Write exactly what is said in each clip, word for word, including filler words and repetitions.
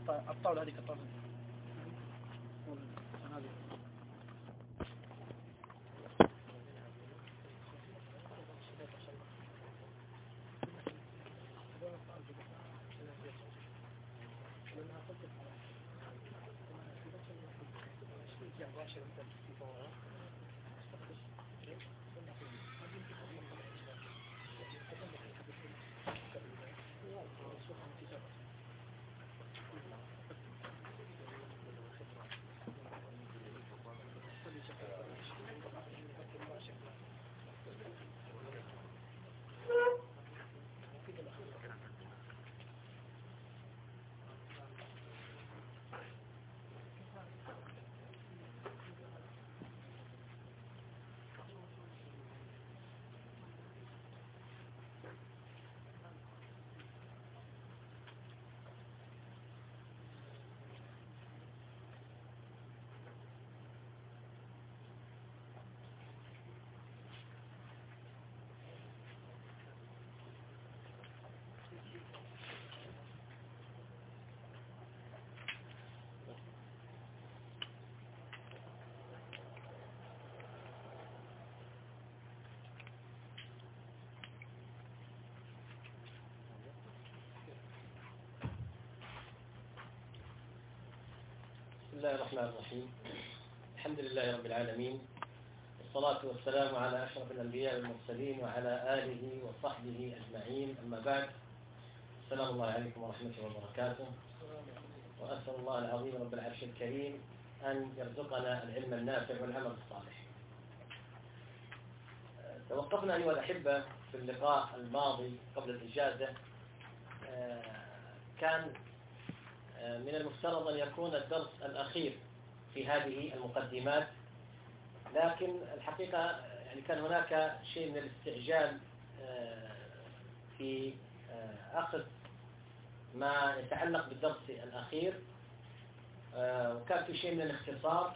الطاولة هذه كطاولة بسم الله الرحمن الرحيم. الحمد لله رب العالمين، والصلاة والسلام على أشرف الأنبياء والمرسلين وعلى آله وصحبه أجمعين، أما بعد. السلام الله عليكم ورحمة الله وبركاته. وأسأل الله العظيم رب العرش الكريم أن يرزقنا العلم النافع والعمل الصالح. توقفنا أيها الأحبة في اللقاء الماضي قبل الإجازة. كان من المفترض أن يكون الدرس الأخير في هذه المقدمات، لكن الحقيقة يعني كان هناك شيء من الاستعجال في أخذ ما يتعلق بالدرس الأخير، وكان في شيء من الاختصار.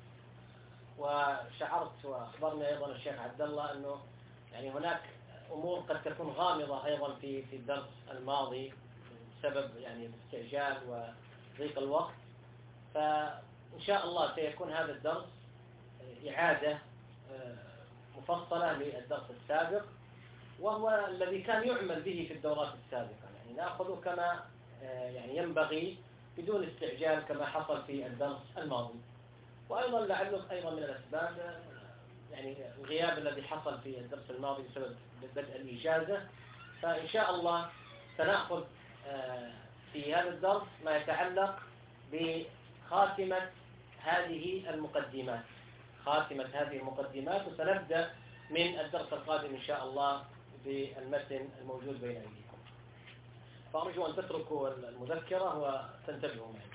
وشعرت وأخبرني أيضا الشيخ عبد الله أنه يعني هناك أمور قد تكون غامضة أيضا في في الدرس الماضي بسبب يعني الاستعجال وضيق الوقت. فإن شاء الله سيكون هذا الدرس إعادة مفصلة للدرس السابق، وهو الذي كان يعمل به في الدورات السابقة، يعني نأخذه كما يعني ينبغي بدون استعجال كما حصل في الدرس الماضي. وأيضا لعله أيضا من الأسباب يعني الغياب الذي حصل في الدرس الماضي بسبب بدء الإجازة. فإن شاء الله سنأخذ في هذا الدرس ما يتعلق بخاتمة هذه المقدمات خاتمة هذه المقدمات وسنبدأ من الدرس القادم إن شاء الله بالمتن الموجود بين أيديكم. فأرجو أن تتركوا المذكرة وتنتبهوا معي.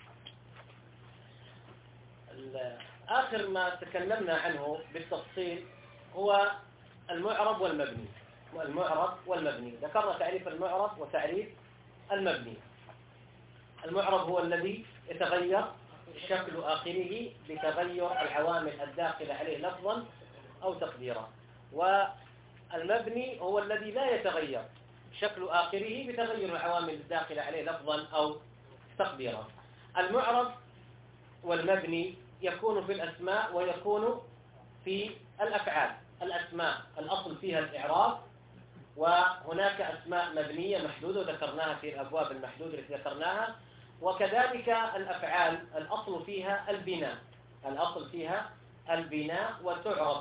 آخر ما تكلمنا عنه بالتفصيل هو المعرب والمبني. المعرب والمبني ذكرنا تعريف المعرب وتعريف المبني. المعرب هو الذي يتغير شكل آخره بتغير العوامل الداخلة عليه لفظا أو تقديرا، والمبني هو الذي لا يتغير شكل آخره بتغير العوامل الداخلة عليه لفظا أو تقديرا. المعرب والمبني يكون في الأسماء ويكون في الأفعال. الأسماء الأصل فيها الإعراب، وهناك أسماء مبنية محدودة ذكرناها في الأبواب المحدودة التي ذكرناها، وكذلك الأفعال الأصل فيها البناء الأصل فيها البناء وتعرب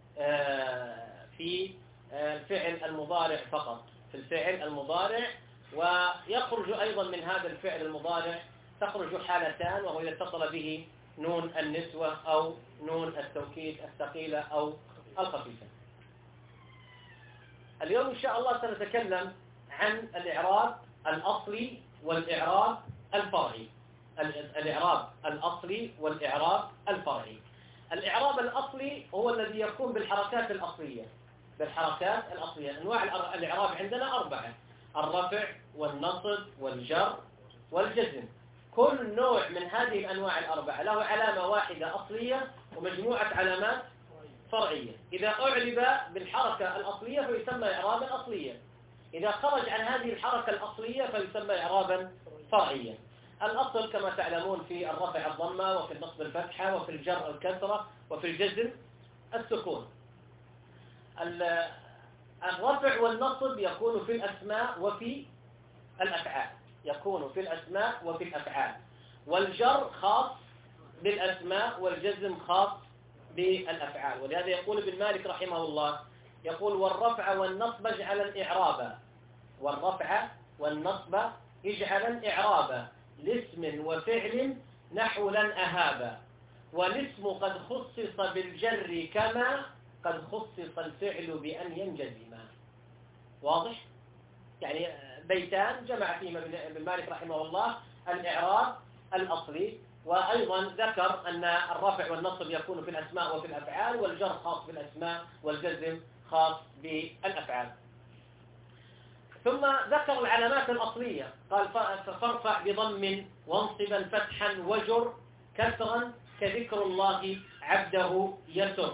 في الفعل المضارع فقط، في الفعل المضارع. ويخرج أيضا من هذا الفعل المضارع تخرج حالتان، وهو إذا اتصل به نون النسوة أو نون التوكيد الثقيلة أو الخفيفة. اليوم إن شاء الله سنتكلم عن الإعراب الأصلي والإعراب الفرعي. الإعراب الأصلي والإعراب الفرعي. الإعراب الأصلي هو الذي يكون بالحركات الأصلية بالحركات الأصلية. أنواع الإعراب عندنا أربعة: الرفع والنصب والجر والجزم. كل نوع من هذه الأنواع الأربعة له علامة واحدة أصلية ومجموعة علامات فرعية. إذا أعرب بالحركة الأصلية فيسمى إعرابا أصليا، إذا خرج عن هذه الحركة الأصلية فيسمى إعرابا فرعيا. الأصل كما تعلمون في الرفع الضمة، وفي النصب الفتحة، وفي الجر الكسرة، وفي الجزم السكون. الرفع والنصب يكون في الأسماء وفي الأفعال، يكون في الأسماء وفي الأفعال، والجر خاص بالأسماء والجزم خاص بالأفعال. ولهذا يقول ابن مالك رحمه الله، يقول والرفع والنصب اجعلا إعرابا، والرفع والنصب اجعلا إعرابا لاسم وفعل نحو لن أهابا، والاسم قد خصص بالجر كما قد خصص الفعل بأن ينجزما. واضح؟ يعني بيتان جمع فيهما ابن مالك رحمه الله الإعراب الأصلي، وأيضا ذكر أن الرفع والنصب يكون في الأسماء وفي الأفعال، والجر خاص بالأسماء والجزم خاص بالأفعال. ثم ذكر العلامات الأصلية، قال فارفع بضم وانصبا فتحا وجر كسرا كذكر الله عبده يسر،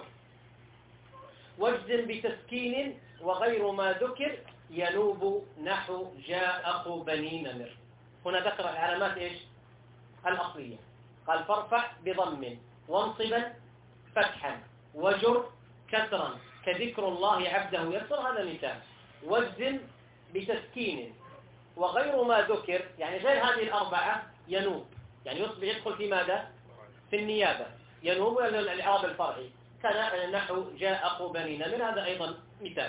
واجزم بتسكين وغير ما ذكر ينوب نحو جاء أخو بني نمر. هنا ذكر العلامات إيش؟ الأصلية. قال فارفع بضم وانصبا فتحا وجر كسرا كذكر الله عبده يسر، هذا مثال. واجزم بتسكين وغير ما ذكر، يعني غير هذه الأربعة ينوب، يعني يصبح يدخل في ماذا؟ في النيابة، ينوب إلى الإعراب الفرعي، كان نحو جاء أخو بني نمر، هذا أيضا مثال.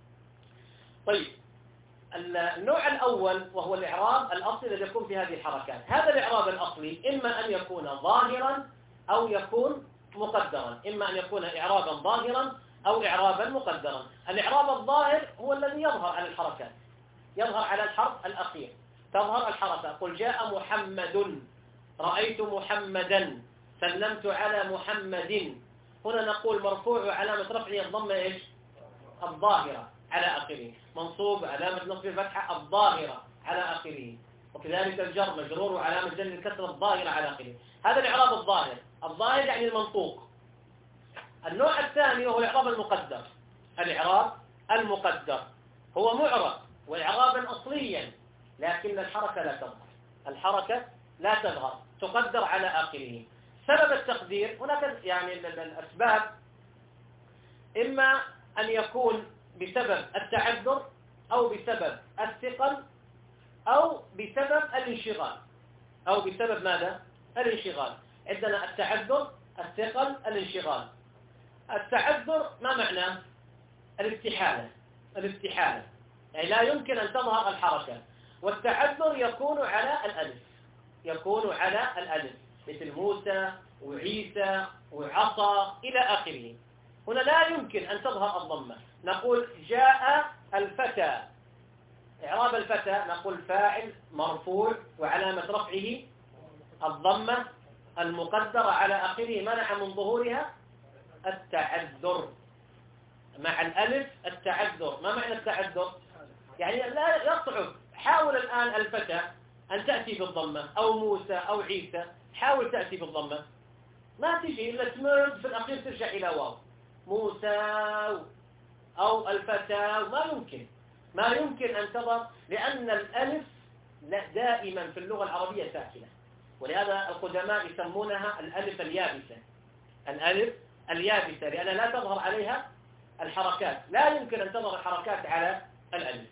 طيب، النوع الأول وهو الإعراب الأصلي الذي يكون في هذه الحركات. هذا الإعراب الأصلي إما أن يكون ظاهرا أو يكون مقدرا، إما أن يكون إعرابا ظاهرا أو إعرابا مقدرا. الإعراب الظاهر هو الذي يظهر على الحركات، يظهر على الحرف الأخير، تظهر الحركة. قل جاء محمد، رأيت محمدا، سلمت على محمد. هنا نقول مرفوع علامة رفعه الضمة إيش؟ الظاهرة على آخره، منصوب علامة نصب الفتحة الظاهرة على آخره، وكذلك الجر مجرور علامة جر الكسر الظاهرة على آخره. هذا الإعراب الظاهر، الظاهر يعني المنطوق. النوع الثاني وهو الإعراب المقدر. الإعراب المقدر هو معرب وإعرابا أصليا، لكن الحركة لا تظهر، الحركة لا تظهر، تقدر على آخره. سبب التقدير هناك يعني الأسباب، إما أن يكون بسبب التعذر أو بسبب الثقل أو بسبب الانشغال، أو بسبب ماذا؟ الانشغال. عندنا التعذر، الثقل، الانشغال. التعذر ما معناه؟ الاستحالة، الاستحالة يعني لا يمكن أن تظهر الحركة. والتعذر يكون على الألف، يكون على الألف، مثل موسى وعيسى وعصا إلى آخره. هنا لا يمكن أن تظهر الضمة. نقول جاء الفتى، إعراب الفتى نقول فاعل مرفوع وعلامة رفعه الضمة المقدرة على آخره، منع من ظهورها التعذر، مع الألف التعذر. ما معنى التعذر؟ يعني لا يصعب. حاول الآن الفتى أن تأتي بالضمة، أو موسى أو عيسى، حاول تأتي بالضمة، ما تجي إلا تمرد في الأخير ترجع إلى واو، موسى أو الفتى، ما يمكن، ما يمكن أن تظهر، لأن الألف دائما في اللغة العربية ساكنة، ولهذا القدماء يسمونها الألف اليابسة، الألف اليابسة، لأن لا تظهر عليها الحركات، لا يمكن أن تظهر الحركات على الألف.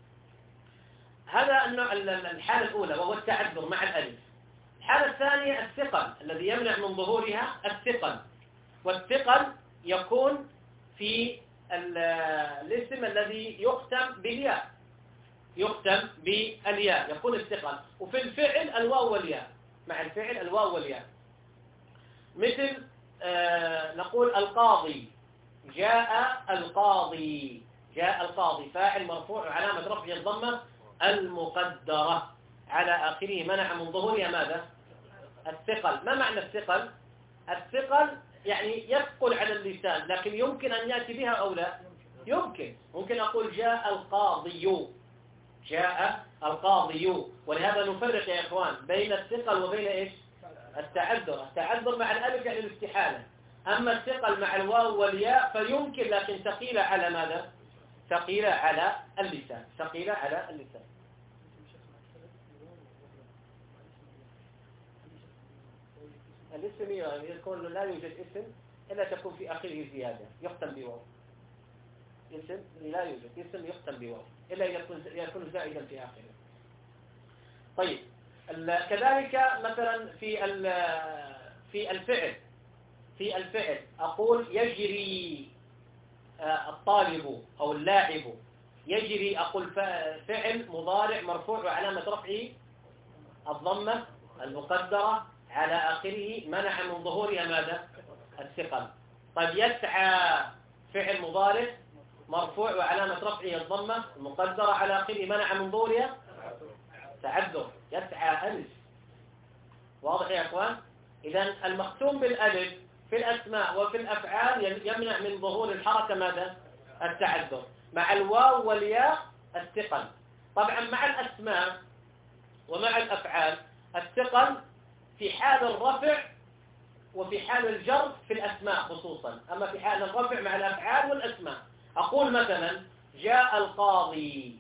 هذا النوع، الحالة الأولى وهو التعذر مع الألف. الحالة الثانية الثقل الذي يمنع من ظهورها الثقل، والثقل يكون في الاسم الذي يختم بالياء، يختم بالياء يكون الثقل، وفي الفعل الواو والياء، مع الفعل الواو والياء. مثل آه نقول القاضي، جاء القاضي، جاء القاضي فاعل مرفوع علامة رفعه الضمة المقدرة على آخره، منع من ظهورها ماذا؟ الثقل. ما معنى الثقل؟ الثقل يعني يثقل على اللسان، لكن يمكن أن يأتي بها أو لا؟ يمكن، ممكن أقول جاء القاضي، جاء القاضي. ولهذا نفرق يا إخوان بين الثقل وبين إيش؟ التعذر. التعذر مع الألف يعني الاستحالة، أما الثقل مع الواو والياء فيمكن، لكن ثقيلة على ماذا؟ ثقيلة على اللسان، ثقيلة على اللسان. الاسم يكون لا يوجد اسم إلا تكون في آخره زيادة يختم بواو. اسم لا يوجد اسم يختم بواو إلا يكون يكون زائدا في آخره. طيب كذلك مثلا في في الفعل في الفعل أقول يجري الطالب أو اللاعب، يجري أقول فعل مضارع مرفوع وعلامة رفعه الضمة المقدرة على آخره منع من ظهورها ماذا؟ الثقل. طيب يسعى فعل مضارع مرفوع وعلامة رفعه الضمة المقدرة على آخره منع من ظهورها تعذر، يسعى ألف. واضح يا أخوان؟ إذن المختوم بالألف في الأسماء وفي الأفعال يمنع من ظهور الحركة ماذا؟ التعذر. مع الواو والياء الثقل. طبعا مع الأسماء ومع الأفعال الثقل في حال الرفع وفي حال الجر في الأسماء خصوصا، أما في حال الرفع مع الأفعال والأسماء. أقول مثلا جاء القاضي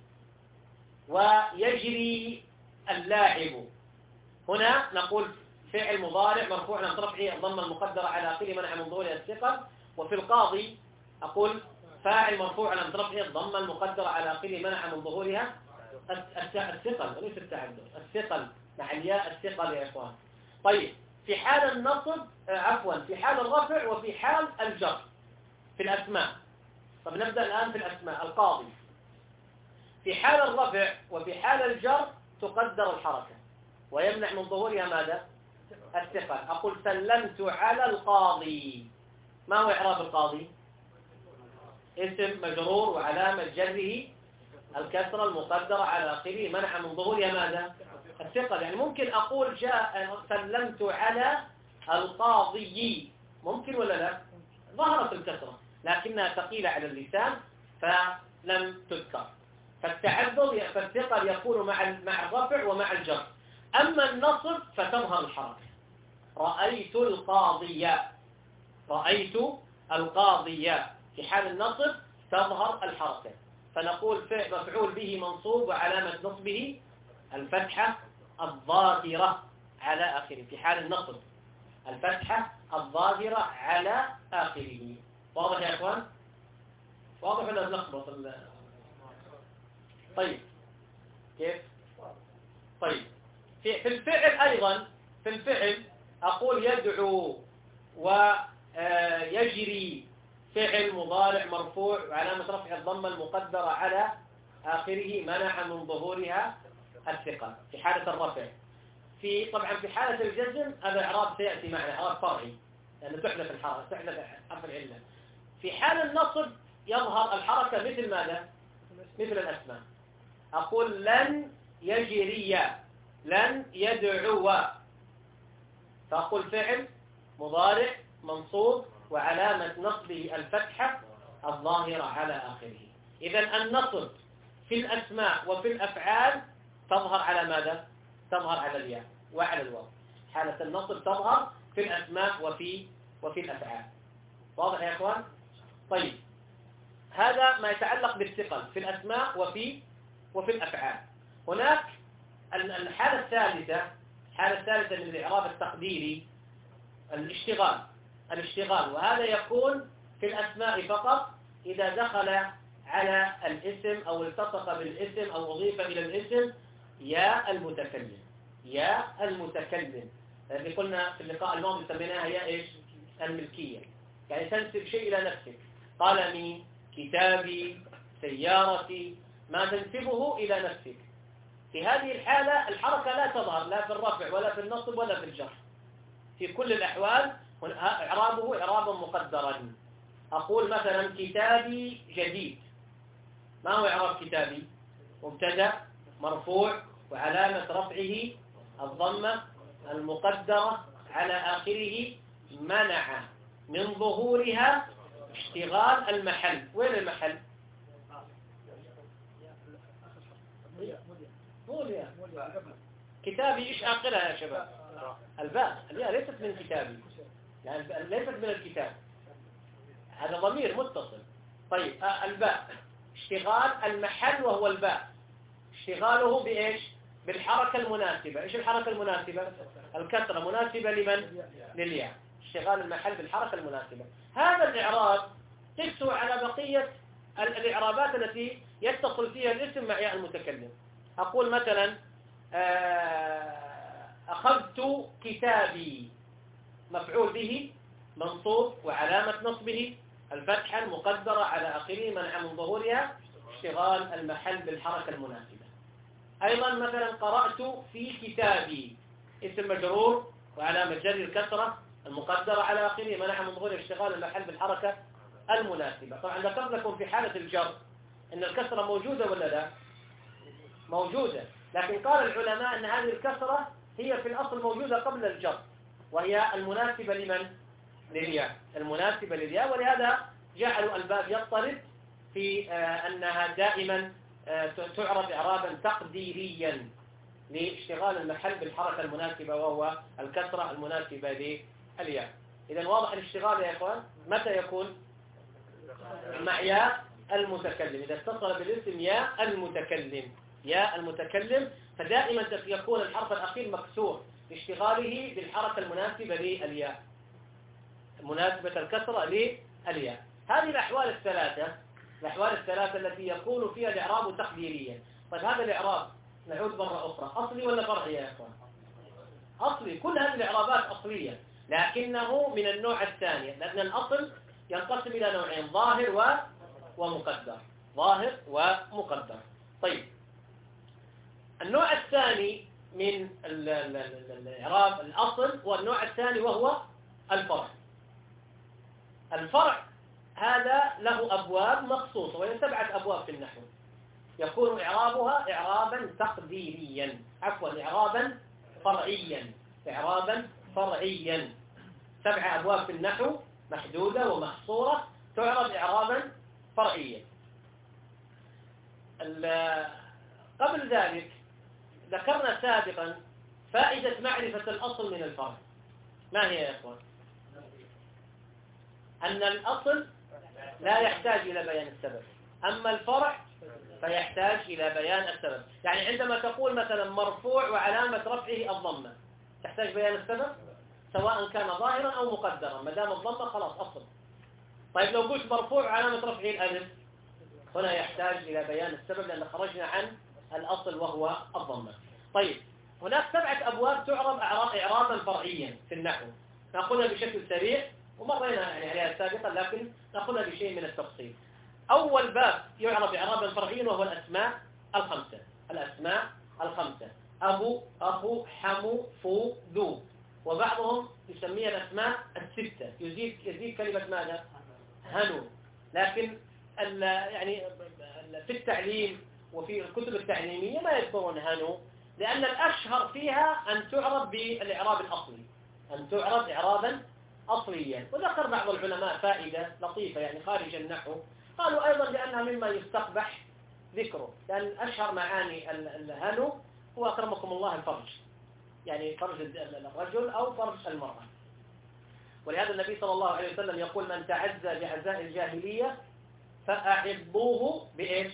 ويجري اللاعب، هنا نقول فعل مضارع مرفوع عن رفعه الضمة المقدرة على آخره منع من ظهورها الثقل. وفي القاضي أقول فاعل مرفوع عن رفعه الضمة المقدرة على آخره منع من ظهورها الثقل وليس التعذر، الثقل مع الياء الثقل يا إخوان. طيب في حال النصب عفوا في حال الرفع وفي حال الجر في الأسماء. طب نبدأ الآن في الأسماء. القاضي في حال الرفع وفي حال الجر تقدر الحركة ويمنع من ظهورها ماذا؟ الثقل. أقول سلمت على القاضي، ما هو إعراب القاضي؟ اسم مجرور وعلامة جره الكسرة المقدرة على آخره منع من ظهورها ماذا؟ الثقل. يعني ممكن أقول جاء سلمت على القاضي، ممكن ولا لا؟ ظهرت الكسرة لكنها ثقيلة على اللسان فلم تذكر. فالتعذر فالثقل يكون مع مع الرفع ومع الجر. أما النصب فتظهر الحركة. رأيت القاضية، رأيت القاضية في حال النصب تظهر الحركة، فنقول مفعول به منصوب وعلامة نصبه الفتحة الظاهرة على آخره في حال النصب، الفتحة الظاهرة على آخره. واضح يا أخوان؟ واضح ولا نلخبط؟ طيب كيف؟ طيب في في الفعل أيضا في الفعل أقول يدعو ويجري فعل مضارع مرفوع وعلامة رفع الضمة المقدرة على آخره منع من ظهورها الثقل في حالة الرفع. في طبعا في حالة الجزم هذا إعراب سيأتي معنا، إعراب فرعي لأنه تحدث الحركة تحدث حرف العلة. في حال النصب يظهر الحركة مثل ماذا؟ مثل الأسماء. أقول لن يجري، لن يدعو، فأقول فعل مضارع منصوب وعلامة نصبه الفتحة الظاهرة على آخره. إذن النصب في الأسماء وفي الأفعال تظهر على ماذا؟ تظهر على الياء وعلى الواو. حالة النصب تظهر في الأسماء وفي وفي الأفعال. واضح يا أخوان؟ طيب هذا ما يتعلق بالثقل في الأسماء وفي وفي الأفعال. هناك الحالة الثالثة، الحالة الثالثة من الإعراب التقديري الاشتغال، الاشتغال وهذا يكون في الأسماء فقط إذا دخل على الاسم أو التصق بالاسم أو أضيف إلى الاسم يا المتكلم، يا المتكلم. اللي قلنا في اللقاء الماضي سميناها يا إيش؟ الملكية، يعني تنسب شيء إلى نفسك، قلمي، كتابي، سيارتي، ما تنسبه إلى نفسك. في هذه الحالة الحركة لا تظهر لا في الرفع ولا في النصب ولا في الجر، في كل الأحوال إعرابه إعرابا مقدرا. أقول مثلا كتابي جديد، ما هو إعراب كتابي؟ مبتدأ مرفوع وعلامة رفعه الضمة المقدرة على آخره منع من ظهورها اشتغال المحل. وين المحل؟ موليا. كتابي إيش آخرها يا شباب؟ الباء. الياء ليست من كتابي، يعني ليست من الكتاب، هذا ضمير متصل. طيب الباء اشتغال المحل وهو الباء، اشتغاله بإيش؟ بالحركة المناسبة. إيش الحركة المناسبة؟ الكسرة مناسبة لمن؟ للياء. اشتغال المحل بالحركة المناسبة. هذا الإعراب قسوا على بقية الإعرابات التي يتصل فيها الاسم مع ياء المتكلم. أقول مثلا أخذت كتابي، مفعول به منصوب وعلامة نصبه الفتحة المقدرة على آخره منع من ظهورها اشتغال المحل بالحركة المناسبة. أيضا مثلا قرأت في كتابي، اسم مجرور وعلامة جر الكسرة المقدرة على آخره منع من ظهور اشتغال المحل بالحركة المناسبة. طبعا ذكرت لكم في حالة الجر أن الكسرة موجودة ولا لا؟ موجودة، لكن قال العلماء أن هذه الكسرة هي في الأصل موجودة قبل الجر، وهي المناسبة لمن؟ للياء، المناسبة للياء، ولهذا جعلوا الباب يضطرد في أنها دائما تعرب إعرابا تقديريا لاشتغال المحل بالحركة المناسبة وهو الكسرة المناسبة للياء. إذا واضح الاشتغال يا إخوان؟ متى يكون؟ مع ياء المتكلم، إذا اتصل بالاسم ياء المتكلم، ياء المتكلم، فدائما يكون الحرف الأخير مكسور لاشتغاله بالحركة المناسبة للياء، مناسبة الكسرة للياء. هذه الأحوال الثلاثة، الأحوال الثلاثة التي يكون فيها الإعراب تقديريا. طيب هذا الإعراب نعود مرة أخرى، أصلي ولا فرعي يا إخوان؟ أصلي. كل هذه الإعرابات أصلية، لكنه من النوع الثاني، لأن الأصل ينقسم إلى نوعين، ظاهر و... ومقدر، ظاهر ومقدر. طيب النوع الثاني من الإعراب الأصل هو النوع الثاني وهو الفرع. الفرع هذا له أبواب مخصوصة، وهي سبعة أبواب في النحو، يكون إعرابها إعرابا تقديريا، عفوا إعرابا فرعيا، إعرابا فرعيا. سبع أبواب في النحو محدودة ومحصورة تعرب إعرابا فرعيا. قبل ذلك ذكرنا سابقا فائدة معرفة الأصل من الفرع. ما هي يا إخوان؟ أن الأصل لا يحتاج إلى بيان السبب، أما الفرع فيحتاج إلى بيان السبب. يعني عندما تقول مثلا مرفوع وعلامة رفعه الضمة، تحتاج بيان السبب سواء كان ظاهرا أو مقدرا، ما دام الضمة خلاص أصل. طيب لو قلت مرفوع وعلامة رفعه الألف، هنا يحتاج إلى بيان السبب لأن خرجنا عن الأصل وهو الضمة. طيب هناك سبعة أبواب تعرب إعرابا فرعيا في النحو، نأخذها بشكل سريع ومرينا يعني عليها سابقا، لكن نأخذها بشيء من التفصيل. أول باب يعرب إعرابا فرعيا وهو الأسماء الخمسة. الأسماء الخمسة: أبو، أخو، حمو، فو، ذو، وبعضهم يسميها الأسماء الستة، يزيد يزيد كلمة ماذا؟ هنو. لكن يعني في التعليم وفي الكتب التعليمية ما يذكرون هنو، لأن الأشهر فيها أن تعرب بالإعراب الأصلي، أن تعرب إعرابا أصليا. وذكر بعض العلماء فائدة لطيفة يعني خارج النحو، قالوا أيضا لأنها مما يستقبح ذكره، لأن أشهر معاني الهنو هو أكرمكم الله الفرج، يعني فرج الرجل أو فرج المرأة. ولهذا النبي صلى الله عليه وسلم يقول: من تعزى بعزاء الجاهلية فأحبوه بإيش؟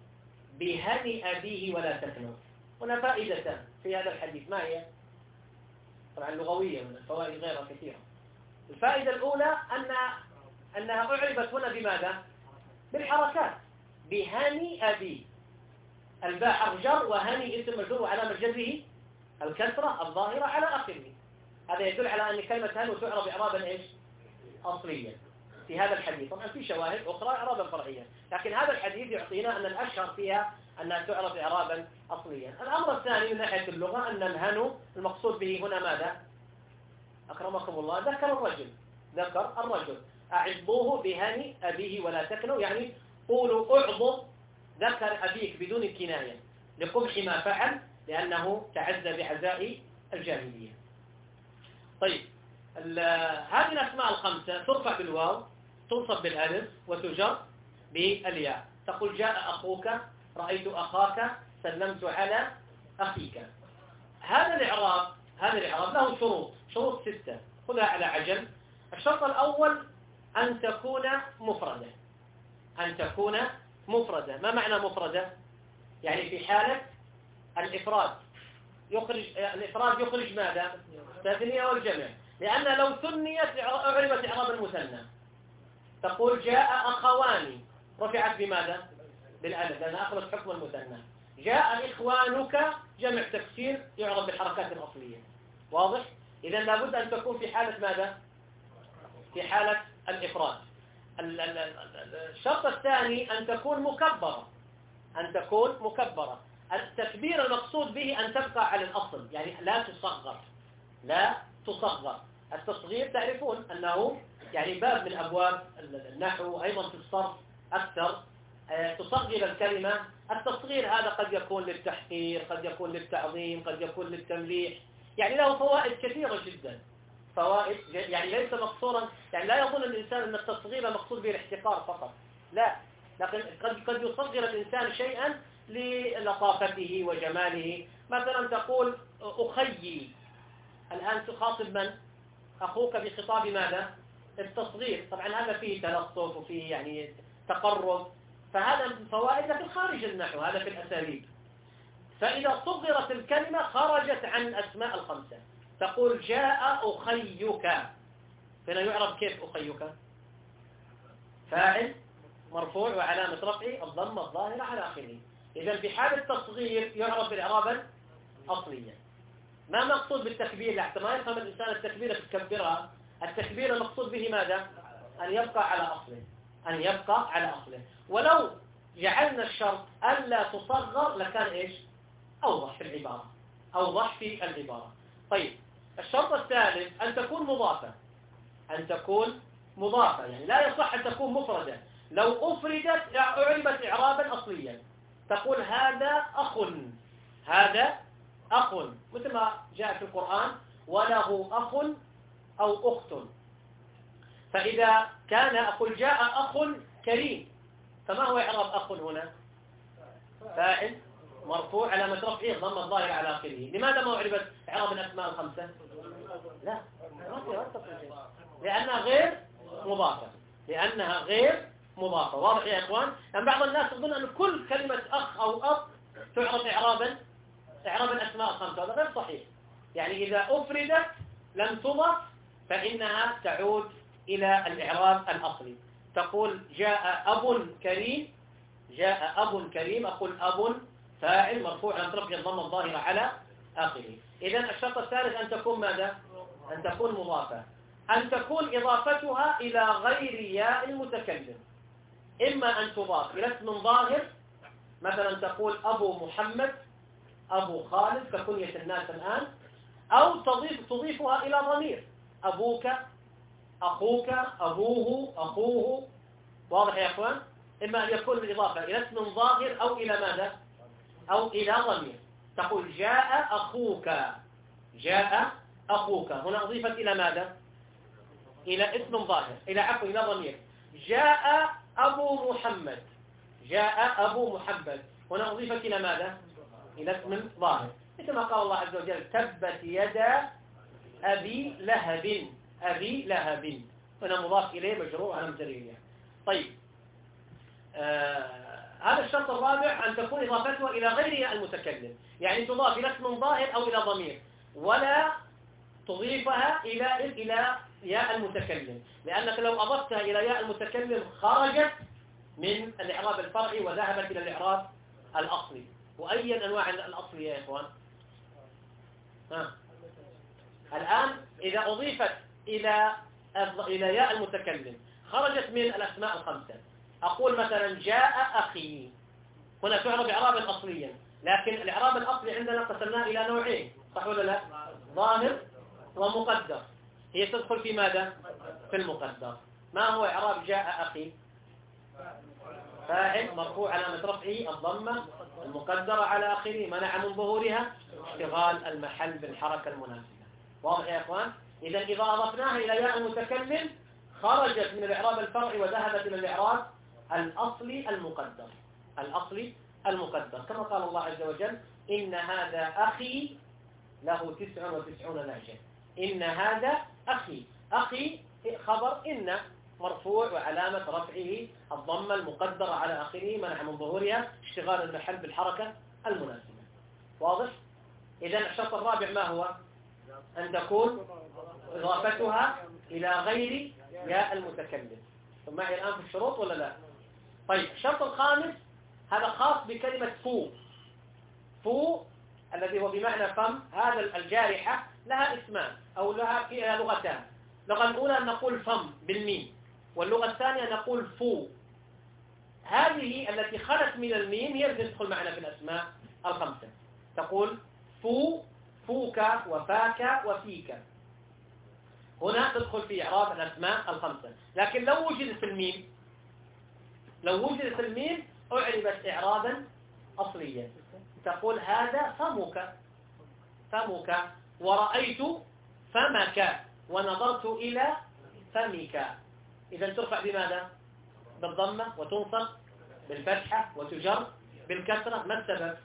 بهني أبيه ولا تكنوا. هنا فائدتان في هذا الحديث، ما هي؟ طبعا لغوية من الفوائد غيرها كثيرة. الفائدة الأولى أن أنها أعربت هنا بماذا؟ بالحركات، بهني أبي، الباء حرف جر وهني اسم مجرور وعلامة جره الكسرة الظاهرة على آخره. هذا يدل على أن كلمة هنو تعرب إعرابا إيش؟ أصليا في هذا الحديث. طبعا في شواهد أخرى إعرابا فرعيا، لكن هذا الحديث يعطينا أن الأشهر فيها أنها تعرب إعرابا أصليا. الأمر الثاني من ناحية اللغة أن الهنو المقصود به هنا ماذا؟ أكرمكم الله ذكر الرجل، ذكر الرجل. أعضوه بهني أبيه ولا تكنوا، يعني قولوا أعضو ذكر أبيك بدون كناية لقبح ما فعل، لأنه تعزى بعزاء الجاهلية. طيب هذه الأسماء الخمسة ترفع بالواو، تنصب بالألف، وتجر بالياء. تقول: جاء أخوك، رأيت أخاك، سلمت على أخيك. هذا الإعراب هذا الإعراب له شروط، شروط ستة، خذها على عجل. الشرط الأول أن تكون مفردة، أن تكون مفردة. ما معنى مفردة؟ يعني في حالة الإفراد يخرج الإفراد يخرج ماذا؟ التثنية والجمع، لأن لو ثنيت أعربت إعراب المثنى. تقول جاء أخوان، رفعت بماذا؟ بالألف، لأنها أخرج حكم المثنى. جاء إخوانك جمع تكسير يعرب بالحركات الأصلية. واضح؟ إذا لابد أن تكون في حالة ماذا؟ في حالة الإفراد. الشرط الثاني أن تكون مكبرة، أن تكون مكبرة. التكبير المقصود به أن تبقى على الأصل، يعني لا تصغر، لا تصغر. التصغير تعرفون أنه يعني باب من أبواب النحو، أيضا في الصرف أكثر تصغر الكلمة. التصغير هذا قد يكون للتحقير، قد يكون للتعظيم، قد يكون للتمليح، يعني له فوائد كثيرة جدا. فوائد يعني ليس مقصورا، يعني لا يظن الإنسان أن التصغير مقصود به الاحتقار فقط، لا، لكن قد قد يصغر الإنسان شيئا للطافته وجماله. مثلا تقول أخيي، الآن تخاطب من؟ أخوك بخطاب ماذا؟ التصغير. طبعا هذا فيه تلطف وفيه يعني تقرب، فهذا فوائد في خارج النحو، هذا في الأساليب. فإذا صغرت الكلمة خرجت عن أسماء الخمسة. تقول جاء أخيك، هنا يعرف كيف أخيك؟ فاعل مرفوع وعلامة رفعه الضمة الظاهرة على آخره. إذا في حال التصغير يعرف بالإعرابا أصليا. ما مقصود بالتكبير؟ حتى ما يفهم الإنسان التكبير تكبرها. التكبير المقصود به ماذا؟ أن يبقى على أصله، أن يبقى على أصله. ولو جعلنا الشرط ألا تصغر لكان إيش؟ أوضح في العبارة، أوضح في العبارة. طيب الشرط الثالث أن تكون مضافة، أن تكون مضافة، يعني لا يصح أن تكون مفردة. لو أفردت أعربت إعرابا أصليا. تقول هذا أخ، هذا أخ، مثل ما جاء في القرآن وله أخ أو أخت. فإذا كان أقول جاء أخ كريم، فما هو إعراب أخ هنا؟ فاعل مرفوع علامة رفعه الضمة الظاهرة على آخره. لماذا ما أعربت إعراب الأسماء الخمسة؟ لا، لأنها غير مضافة، لأنها غير مضافة. واضح يا إخوان؟ يعني بعض الناس يظن أن كل كلمة أخ أو أخ تعرف إعرابا إعراب الأسماء الخمسة، هذا غير صحيح. يعني إذا أفردت لم تضف فإنها تعود إلى الإعراب الأصلي. تقول جاء أب كريم، جاء أب كريم، أقول أب فاعل مرفوع على رفع الضمة الظاهرة على آخره. إذن الشرط الثالث أن تكون ماذا؟ أن تكون مضافة، أن تكون إضافتها إلى غير ياء المتكلم. إما أن تضاف إلى اسم ظاهر، مثلا تقول أبو محمد، أبو خالد ككنية الناس الآن، أو تضيف تضيفها إلى ضمير، أبوك، أخوك، أبوه، أخوه. واضح يا أخوان؟ إما أن يكون الإضافة إلى اسم ظاهر أو إلى ماذا؟ أو إلى ضمير. تقول جاء أخوك، جاء أخوك، هنا أضيفت إلى ماذا؟ إلى اسم ظاهر، إلى عفو إلى ضمير. جاء أبو محمد، جاء أبو محمد، هنا أضيفت إلى ماذا؟ إلى اسم ظاهر. مثل ما قال الله عز وجل تبت يدا أبي لهب، أبي لهب، هنا مضاف إليه مجرور على مجرورية. طيب آه هذا الشرط الرابع أن تكون إضافتها إلى غير ياء المتكلم، يعني تضاف إلى اسم ظاهر أو إلى ضمير، ولا تضيفها إلى إلى ياء المتكلم، لأنك لو أضفتها إلى ياء المتكلم خرجت من الإعراب الفرعي وذهبت إلى الإعراب الأصلي. وأي أنواع الأصلي يا إخوان؟ ها. الآن إذا أضيفت إلى إلى ياء المتكلم خرجت من الأسماء الخمسة. أقول مثلا جاء أخي، هنا تعرب إعرابا أصليا، لكن الإعراب الأصلي عندنا قسمناه إلى نوعين، صح ولا لا؟ ظاهر ومقدر. هي تدخل في ماذا؟ في المقدر. ما هو إعراب جاء أخي؟ فاعل مرفوع علامة رفعه الضمة المقدرة على آخره منع من ظهورها اشتغال المحل بالحركة المناسبة. واضح يا إخوان؟ إذا إذا أضفناها إلى ياء المتكلم خرجت من الإعراب الفرعي وذهبت إلى الإعراب الأصلي المقدر، الأصلي المقدر، كما قال الله عز وجل إن هذا أخي له تسع وتسعون نعجة. إن هذا أخي، أخي خبر إن مرفوع وعلامة رفعه الضمة المقدرة على آخره منع من ظهورها اشتغال المحل بالحركة المناسبة. واضح؟ إذن الشرط الرابع ما هو؟ أن تكون إضافتها إلى غير ياء المتكلم. ثم معي الآن في الشروط ولا لا؟ طيب الشرط الخامس هذا خاص بكلمة فو. فو الذي هو بمعنى فم. هذا الجارحة لها اسمان أو لها فيها لغتان. اللغة الأولى نقول فم بالميم، واللغة الثانية نقول فو. هذه التي خلت من الميم هي التي تدخل معنا في الأسماء الخمسة. تقول فو، فوك، وفاك، وفيك. هنا تدخل في إعراب الأسماء الخمسة. لكن لو وجدت الميم لو وجدت الميم أعربت إعرابا أصليا. تقول هذا فمك، فمك، ورأيت فمك، ونظرت إلى فمك. إذا ترفع بماذا؟ بالضمة، وتنصب بالفتحة، وتجر بالكسرة. ما السبب؟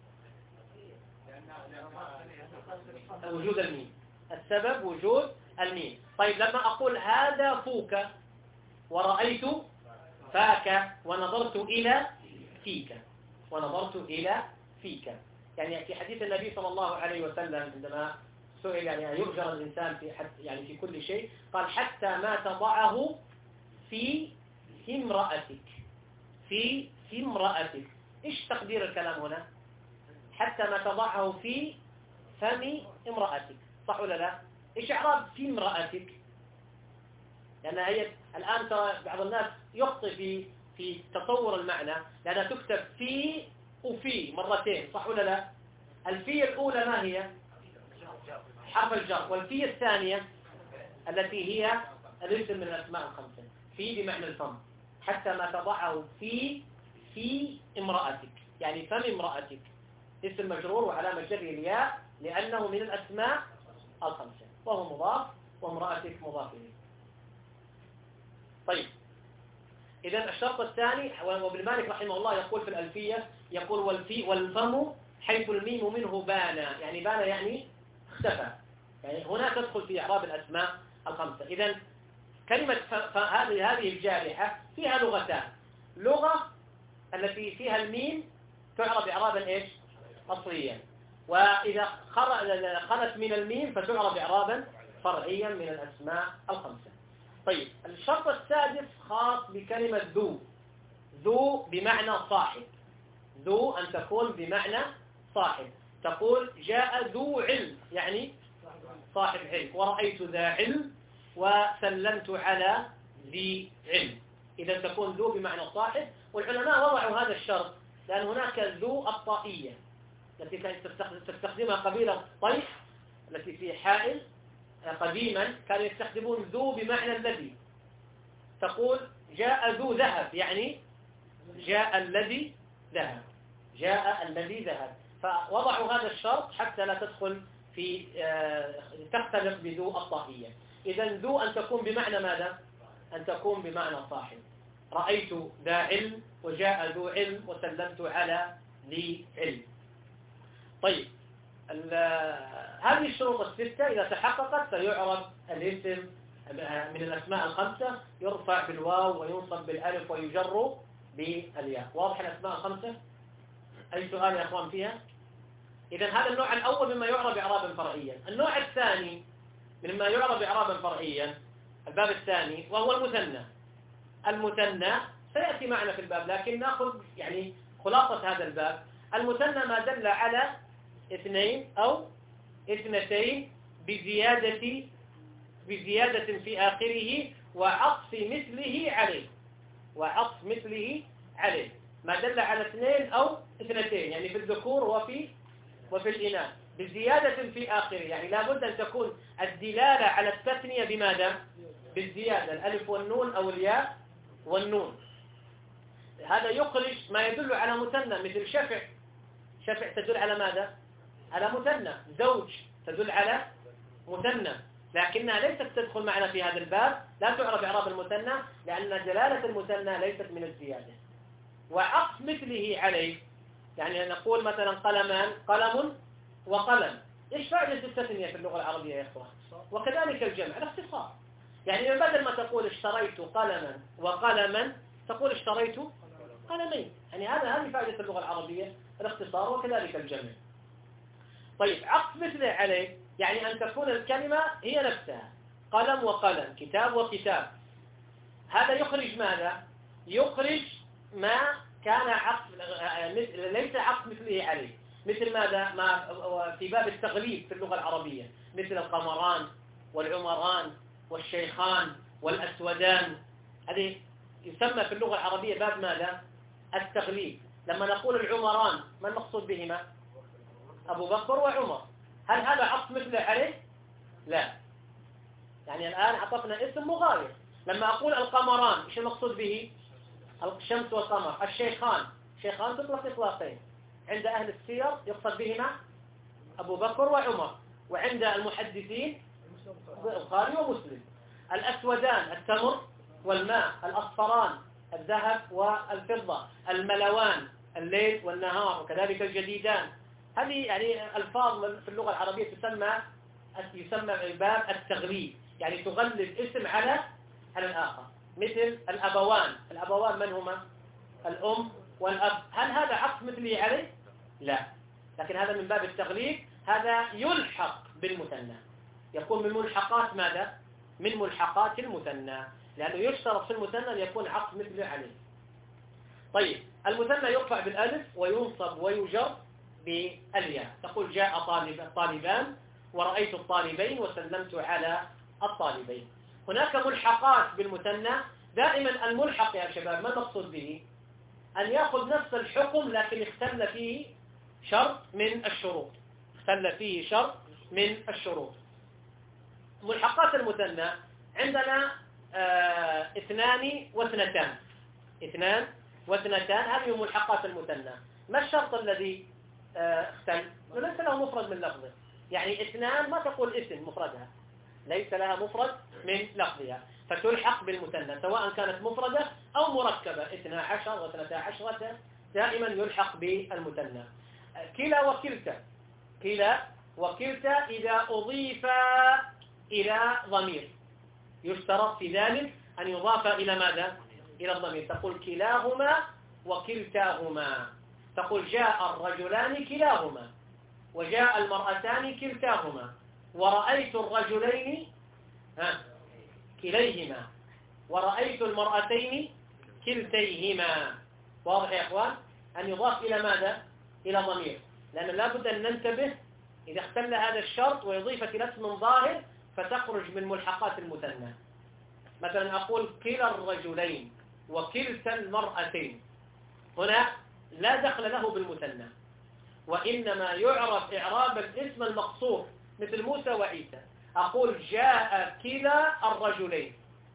وجود الميم. السبب وجود الميم. طيب لما أقول هذا فوك، ورأيت فاك، ونظرت إلى فيك، ونظرت إلى فيك. يعني في حديث النبي صلى الله عليه وسلم عندما سئل يعني أن يؤجر الإنسان في حد يعني في كل شيء، قال حتى ما تضعه في في امرأتك. في في امرأتك. إيش تقدير الكلام هنا؟ حتى ما تضعه في فم امرأتك، صح ولا لا؟ إيش إعراب في امرأتك؟ لأن هي الآن بعض الناس يخطئ في في تطور المعنى، لأنها تكتب في وفي مرتين، صح ولا لا؟ الفي الأولى ما هي؟ حرف الجر. والفي الثانية التي هي الاسم من الأسماء الخمسة. في بمعنى الفم. حتى ما تضعه في في امرأتك، يعني فم امرأتك. اسم مجرور وعلامة جره الياء لأنه من الأسماء الخمسة، وهو مضاف، وامرأتك مضاف إليه. طيب إذن الشرط الثاني، وابن مالك رحمه الله يقول في الألفية، يقول والفي والفم حيث الميم منه بان. يعني بان يعني اختفى. يعني هنا تدخل في إعراب الأسماء الخمسة. إذن كلمة هذه هذه الجارحة فيها لغتان. لغة التي فيها الميم تعرب إعرابا إيش؟ أصليا. وإذا خلت من الميم فتعرب إعرابا فرعيا من الأسماء الخمسة. طيب الشرط السادس خاص بكلمة ذو. ذو بمعنى صاحب. ذو أن تكون بمعنى صاحب. تقول جاء ذو علم، يعني صاحب علم. ورأيت ذا علم، وسلمت على ذي علم. إذا تكون ذو بمعنى صاحب. والعلماء وضعوا هذا الشرط لأن هناك ذو الطائية التي كانت تستخدمها قبيلة طيف التي في حائل قديما، كانوا يستخدمون ذو بمعنى الذي. تقول جاء ذو ذهب، يعني جاء الذي ذهب، جاء الذي ذهب. فوضعوا هذا الشرط حتى لا تدخل في تختلف بذو الطائية. إذا ذو أن تكون بمعنى ماذا؟ أن تكون بمعنى صاحب. رأيت ذا علم، وجاء ذو علم، وسلمت على ذي علم. طيب هذه الشروط الستة إذا تحققت سيعرب الاسم من الأسماء الخمسة، يرفع بالواو وينصب بالألف ويجر بالياء. واضح الأسماء الخمسة؟ أي سؤال يا أخوان فيها؟ إذا هذا النوع الأول مما يعرب إعرابا فرعيا. النوع الثاني مما يعرب إعرابا فرعيا الباب الثاني وهو المثنى. المثنى سيأتي معنا في الباب، لكن نأخذ يعني خلاصة هذا الباب. المثنى ما دل على اثنين أو اثنتين بزيادة بزيادة في آخره وعطف مثله عليه. وعطف مثله عليه ما دل على اثنين أو اثنتين، يعني في الذكور وفي وفي الإناث بزيادة في آخره. يعني لا بد أن تكون الدلالة على التثنية بماذا؟ بالزيادة، الألف والنون أو الياء والنون. هذا يخرج ما يدل على مثنى، مثل شفع. شفع تدل على ماذا؟ على مثنى. زوج تدل على مثنى، لكنها ليست تدخل معنا في هذا الباب. لا تعرف إعراب المثنى لأن دلالة المثنى ليست من الزيادة. وعطف مثله عليه، يعني نقول مثلا قلمان، قلم وقلم. إيش فائدة التثنية في اللغة العربية يا إخوان؟ وكذلك الجمع الاختصار. يعني بدل ما تقول اشتريت قلما وقلما تقول اشتريت قلمين. يعني هذا هذه فائدة اللغة العربية، الاختصار وكذلك الجمع. طيب عطف مثله عليه يعني أن تكون الكلمة هي نفسها، قلم وقلم، كتاب وكتاب. هذا يخرج ماذا؟ يخرج ما كان عطف ليس عطف مثله عليه، مثل ماذا؟ ما في باب التغليب في اللغة العربية، مثل القمران والعمران والشيخان والأسودان. هذه يسمى في اللغة العربية باب ماذا؟ التغليب. لما نقول العمران ما المقصود بهما؟ أبو بكر وعمر. هل هذا عطف مثله عليه؟ لا. يعني الآن عطفنا اسم مغاير. لما أقول القمران إيش المقصود به؟ الشمس والقمر. الشيخان، شيخان تطلق إطلاقين، عند أهل السير يقصد بهما أبو بكر وعمر، وعند المحدثين البخاري ومسلم. الأسودان التمر والماء، الأصفران الذهب والفضة، الملوان الليل والنهار، وكذلك الجديدان. هذه يعني ألفاظ في اللغة العربية تسمى يسمى باب التغليب، يعني تغلب اسم على على الآخر. مثل الأبوان، الأبوان من هما؟ الأم والأب. هل هذا عطف مثلي عليه؟ لا، لكن هذا من باب التغليب، هذا يلحق بالمثنى، يكون من ملحقات ماذا؟ من ملحقات المثنى، لأنه يشترط في المثنى أن يكون عطف مثله عليه. طيب المثنى يرفع بالألف وينصب ويجر بالياء. تقول جاء طالب طالبان ورأيت الطالبين وسلمت على الطالبين. هناك ملحقات بالمثنى. دائما الملحق يا شباب ما المقصود به؟ أن يأخذ نفس الحكم لكن اختل فيه شرط من الشروط، اختل فيه شرط من الشروط. ملحقات المثنى عندنا آه اثنان واثنتان، اثنان واثنتان، هذه ملحقات المثنى. ما الشرط الذي آه اختل؟ ليس له مفرد من لفظه. يعني اثنان ما تقول اسم مفردها، ليس لها مفرد من لفظها، فتلحق بالمثنى سواء كانت مفردة أو مركبة، اثنا عشر واثنتا عشرة دائما يلحق بالمثنى. كلا وكلتا، كلا وكلتا إذا أضيف إلى ضمير يشترط في ذلك أن يضاف إلى ماذا؟ إلى الضمير. تقول كلاهما وكلتاهما، تقول جاء الرجلان كلاهما، وجاء المرأتان كلتاهما، ورأيت الرجلين ها كليهما، ورأيت المرأتين كلتيهما. واضح يا أخوان؟ أن يضاف إلى ماذا؟ إلى ضمير، لأن لابد أن ننتبه إذا اختل هذا الشرط وإضيفت إلى اسم ظاهر فتخرج من ملحقات المثنى. مثلا أقول كلا الرجلين وكلتا المرأتين، هنا لا دخل له بالمثنى، وإنما يعرف إعراب الاسم المقصور، مثل موسى وعيسى. أقول جاء كلا الرجلين،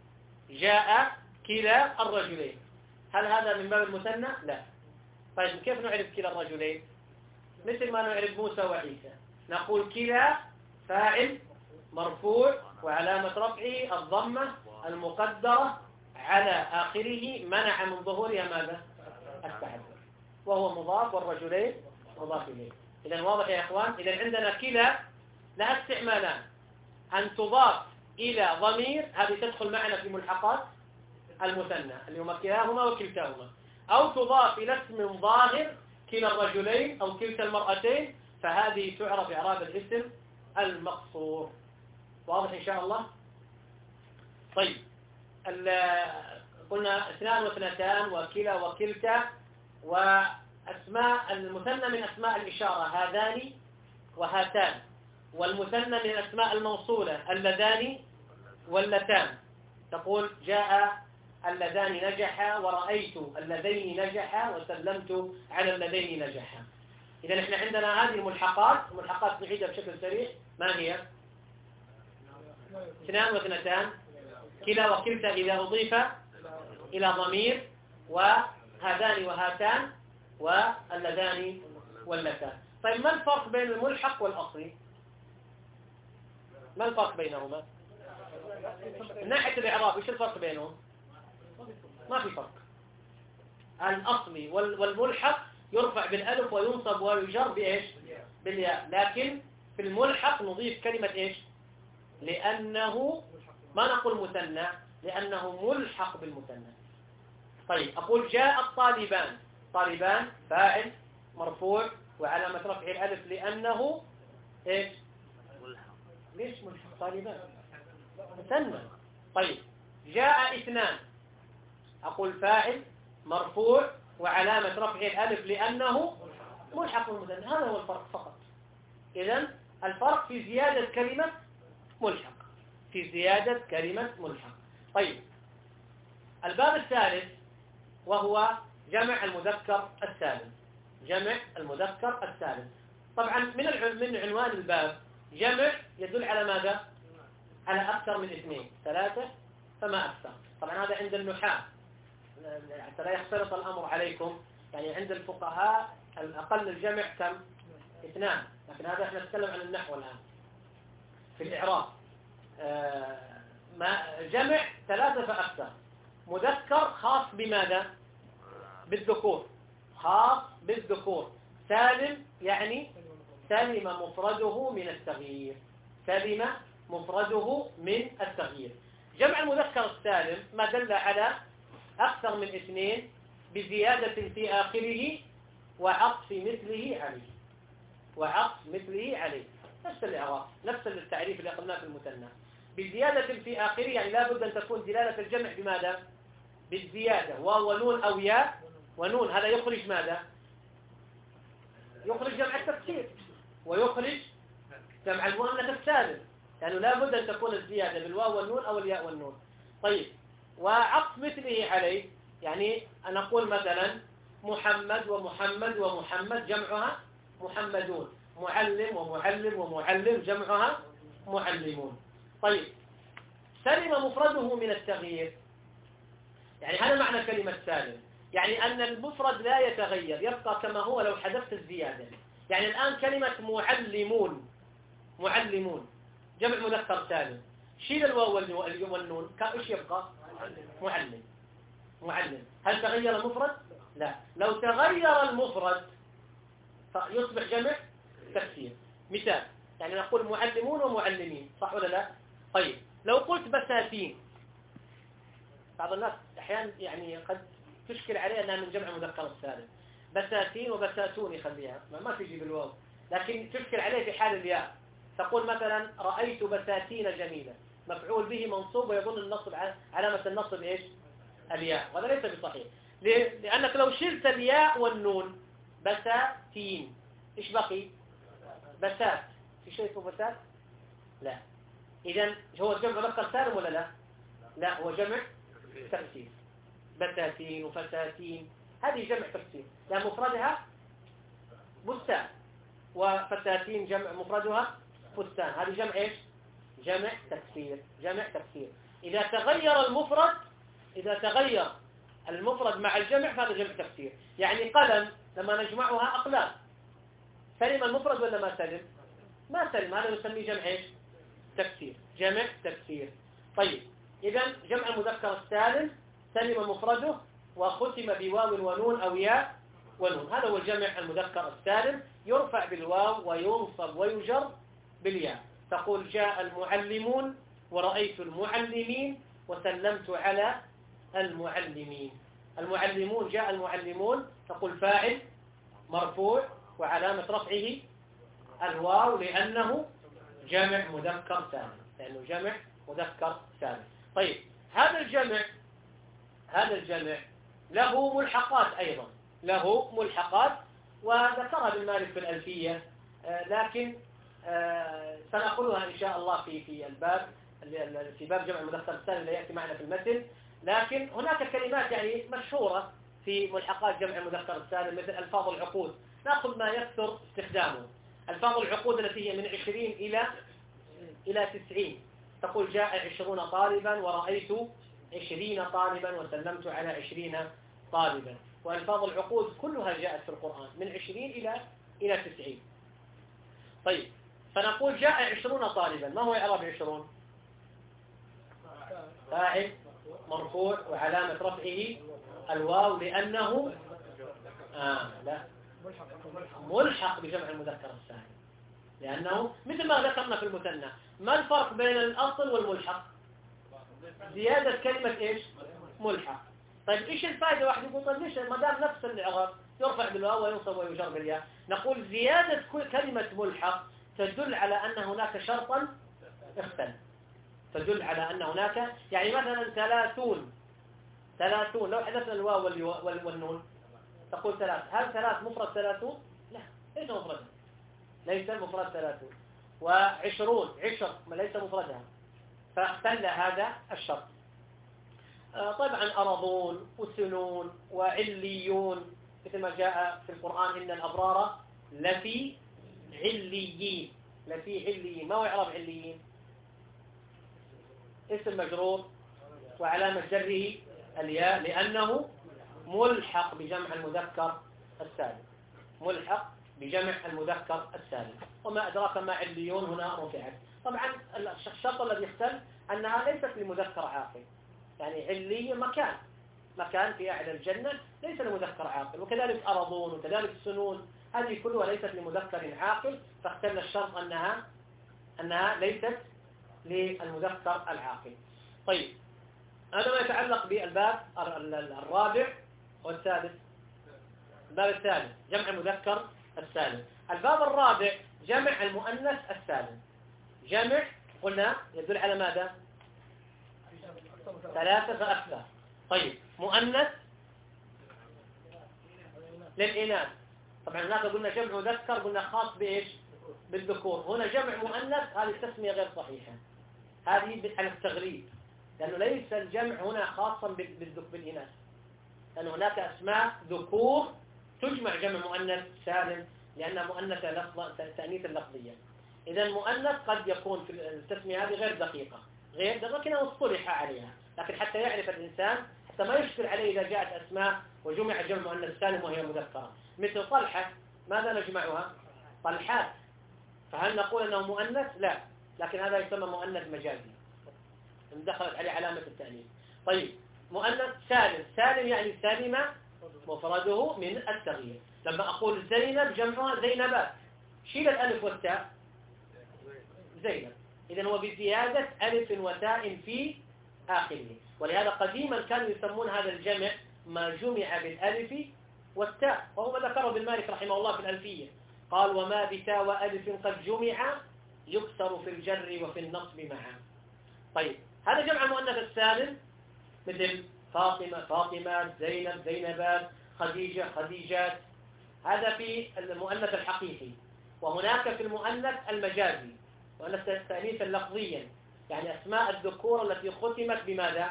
جاء كلا الرجلين. هل هذا من باب المثنى؟ لا. طيب كيف نعرف كلا الرجلين؟ مثل ما نعرف موسى وعيسى، نقول كلا فاعل مرفوع وعلامة رفعه الضمة المقدرة على آخره منع من ظهورها ماذا؟ التحذر، وهو مضاف، والرجلين مضاف إليه. إذن واضح يا إخوان؟ إذن عندنا كلا لها استعمالان، أن تضاف إلى ضمير، هذه تدخل معنا في ملحقات المثنى اللي هما كلاهما وكلتاهما، أو تضاف إلى اسم ظاهر كلا الرجلين أو كلتا المرأتين، فهذه تعرف إعراب الاسم المقصور. واضح إن شاء الله؟ طيب قلنا اثنان واثنتان وكلا وكلتا، وأسماء المثنى من أسماء الإشارة هذان وهاتان، والمثنى من الأسماء الموصولة اللذان واللتان. تقول جاء اللذان نجحا ورأيت اللذين نجحا وسلمت على اللذين نجحا. إذا احنا عندنا هذه الملحقات، الملحقات نعيدها بشكل سريع. ما هي؟ اثنان واثنتان، كلا وكلتا إذا أضيف إلى ضمير، وهذان وهاتان، واللذان واللتان. طيب ما الفرق بين الملحق والأصلي؟ ما الفرق بينهما؟ من ناحية الإعراب إيش الفرق بينهم؟ ما في فرق. الأصلي والملحق يرفع بالألف وينصب ويجر بإيش؟ بالياء. لكن في الملحق نضيف كلمة إيش؟ لأنه ما نقول مثنى، لأنه ملحق بالمثنى. طيب أقول جاء الطالبان، طالبان فاعل مرفوع وعلامة رفعه الألف لأنه إيش؟ ليش ملحق؟ طالبان مثنى. طيب جاء اثنان، أقول فاعل مرفوع وعلامة رفعه الألف لأنه ملحق بالمثنى. هذا هو الفرق فقط. إذن الفرق في زيادة كلمة ملحق، في زيادة كلمة ملحق. طيب الباب الثالث وهو جمع المذكر السالم. جمع المذكر السالم طبعا من من عنوان الباب جمع يدل على ماذا؟ على أكثر من اثنين، ثلاثة فما أكثر. طبعا هذا عند النحاة حتى لا يختلط الأمر عليكم، يعني عند الفقهاء الأقل الجمع كم؟ اثنان، لكن هذا احنا نتكلم عن النحو الآن. في الإعراب آه ما جمع ثلاثة فأكثر. مذكر خاص بماذا؟ بالذكور، خاص بالذكور. سالم يعني سلم مفرده من التغيير، سلم مفرده من التغيير. جمع المذكر السالم ما دل على أكثر من اثنين بزيادة في آخره وعطف مثله عليه، وعطف مثله عليه. نفس الإعراب، نفس التعريف اللي قلناه في المثنى. بزيادة في آخره يعني لابد أن تكون دلالة الجمع بماذا؟ بالزيادة، واو ونون أو ياء ونون. هذا يخرج ماذا؟ يخرج جمع التكسير ويخرج جمع المؤنث السالم، لأنه لابد أن تكون الزيادة بالواو والنون أو الياء والنون. طيب وعطف مثله عليه يعني أنا أقول مثلا محمد ومحمد ومحمد جمعها محمدون، معلم ومعلم ومعلم جمعها معلمون. طيب سلم مفرده من التغيير، يعني هذا معنى كلمة سالم، يعني أن المفرد لا يتغير، يبقى كما هو لو حذفت الزيادة. يعني الآن كلمة معلمون، معلمون جمع مذكر سالم، شيل الواو والنون ايش يبقى؟ معلم، معلم. هل تغير المفرد؟ لا. لو تغير المفرد يصبح جمع تكسير. مثال يعني نقول معلمون ومعلمين، صح ولا لا؟ طيب لو قلت بساتين، بعض الناس احيانا يعني قد تشكل عليه انها من جمع مذكر السالم، بساتين وبساتون يخليها ما تجي بالواو، لكن تشكل عليه في حال الياء. تقول مثلا رأيت بساتين جميلة، مفعول به منصوب ويظن النصب علامة النصب ايش؟ الياء، وهذا ليس بصحيح. لأنك لو شلت الياء والنون بساتين ايش بقي؟ بسات. في شيء اسمه بسات؟ لا. إذن هو جمع مذكر سالم ولا لا؟ لا، هو جمع تكسير. بساتين وفساتين هذه جمع تكسير، لأن مفردها بستان، وفساتين جمع مفردها فستان، هذه جمع ايش؟ جمع تكسير، جمع تكسير. إذا تغير المفرد، إذا تغير المفرد مع الجمع فهذا جمع تكسير. يعني قلم لما نجمعها أقلام، سلم المفرد ولا ما سلم؟ ما سلم، هذا نسميه جمع ايش؟ تكسير، جمع تكسير. طيب إذا جمع المذكر السالم سلم مفرده وختم بواو ونون أو ياء ونون، هذا هو الجمع المذكر السالم. يرفع بالواو وينصب ويجر بالياء. تقول جاء المعلمون ورأيت المعلمين وسلمت على المعلمين. المعلمون جاء المعلمون، تقول فاعل مرفوع وعلامة رفعه الواو لأنه جمع مذكر سالم، لأنه جمع مذكر سالم. طيب هذا الجمع، هذا الجمع له ملحقات أيضا، له ملحقات وذكرها ابن مالك في الألفية، آه لكن آه سنقولها إن شاء الله في في الباب في باب جمع المذكر السالم اللي يأتي معنا في المتن. لكن هناك كلمات يعني مشهورة في ملحقات جمع المذكر السالم مثل ألفاظ العقود، نأخذ ما يكثر استخدامه. ألفاظ العقود التي هي من عشرين إلى إلى تسعين، تقول جاء عشرون طالبا ورأيت عشرين طالبا وسلمت على عشرين طالبا. وألفاظ العقود كلها جاءت في القرآن من عشرين إلى إلى تسعين. طيب فنقول جاء عشرون طالبا، ما هو إعراب عشرون؟ فاعل مرفوع وعلامة رفعه الواو لأنه آه لا ملحق بجمع المذكر السالم، لأنه مثل ما ذكرنا في المثنى. ما الفرق بين الأصل والملحق؟ زيادة كلمة إيش؟ ملحق. طيب إيش الفائدة؟ واحد يقول طيب ليش ما دام نفس الإعراب يرفع بالواو وينصب ويجر بالياء؟ نقول زيادة كلمة ملحق تدل على أن هناك شرطا اختل، تدل على أن هناك، يعني مثلا ثلاثون، ثلاثون لو حذفنا الواو والنون تقول ثلاث، هل ثلاث مفرد ثلاثون؟ لا، ليس مفردا، ليس مفرد ثلاثون. وعشرون، عشر ليس مفردها، فاختل هذا الشرط. طبعا أرضون وسنون وعليون، مثل ما جاء في القرآن إن الأبرار لفي عليين، لفي عليين. ما هو إعراب عليين؟ اسم مجرور وعلامة جره الياء لأنه ملحق بجمع المذكر السالم، ملحق بجمع المذكر السالم. وما أدراك ما عليون هنا رفعت. طبعا الشرط الذي يختل أنها ليست لمذكر عاقل، يعني علي مكان، مكان في أعلى الجنة ليس لمذكر عاقل. وكذلك أرضون وكذلك سنون، هذه كلها ليست لمذكر عاقل، فاختلنا الشرط أنها أنها ليست للمذكر العاقل. طيب، هذا ما يتعلق بالباب الرابع والثالث. الباب الثالث جمع المذكر السالم. الباب الرابع جمع المؤنث السالم. جمع قلنا يدل على ماذا؟ ثلاثة فأكثر. طيب، مؤنث للإناث. طبعا هناك قلنا جمع مذكر، قلنا خاص بإيش؟ بالذكور. هنا جمع مؤنث، هذه التسمية غير صحيحة، هذه على التغليب، لأنه ليس الجمع هنا خاصا بالإناث، لأن هناك أسماء ذكور تجمع جمع مؤنث سالم لأنها مؤنثة لفظ تأنيث اللفظية. إذا مؤنث قد يكون في التسمية هذه غير دقيقة، غير دقيقة لكنه اصطلح عليها، لكن حتى يعرف الإنسان، حتى ما يشكل عليه إذا جاءت أسماء وجمع جمع مؤنث سالم وهي مذكرة. مثل طلحة، ماذا نجمعها؟ طلحات. فهل نقول أنه مؤنث؟ لا، لكن هذا يسمى مؤنث مجازي، دخلت عليه علامة التأنيث. طيب، مؤنث سالم. سالم يعني سالم مفرده من التغيير. لما أقول زينب جمعها زينبات، شيل الألف والتاء زينب، إذن هو بزيادة ألف وتاء في آخره. ولهذا قديما كانوا يسمون هذا الجمع ما جمع بالألف والتاء، وهو ما ذكره ابن مالك رحمه الله في الألفية، قال وما بتاء وألف قد جمع يكسر في الجر وفي النصب معا. طيب، هذا جمع المؤنث السالم مثل فاطمة فاطمات، زينب زينبات، خديجة خديجات، هذا في المؤنث الحقيقي. وهناك في المؤنث المجازي، مؤنث تأنيثا لفظيا، يعني أسماء الذكور التي ختمت بماذا؟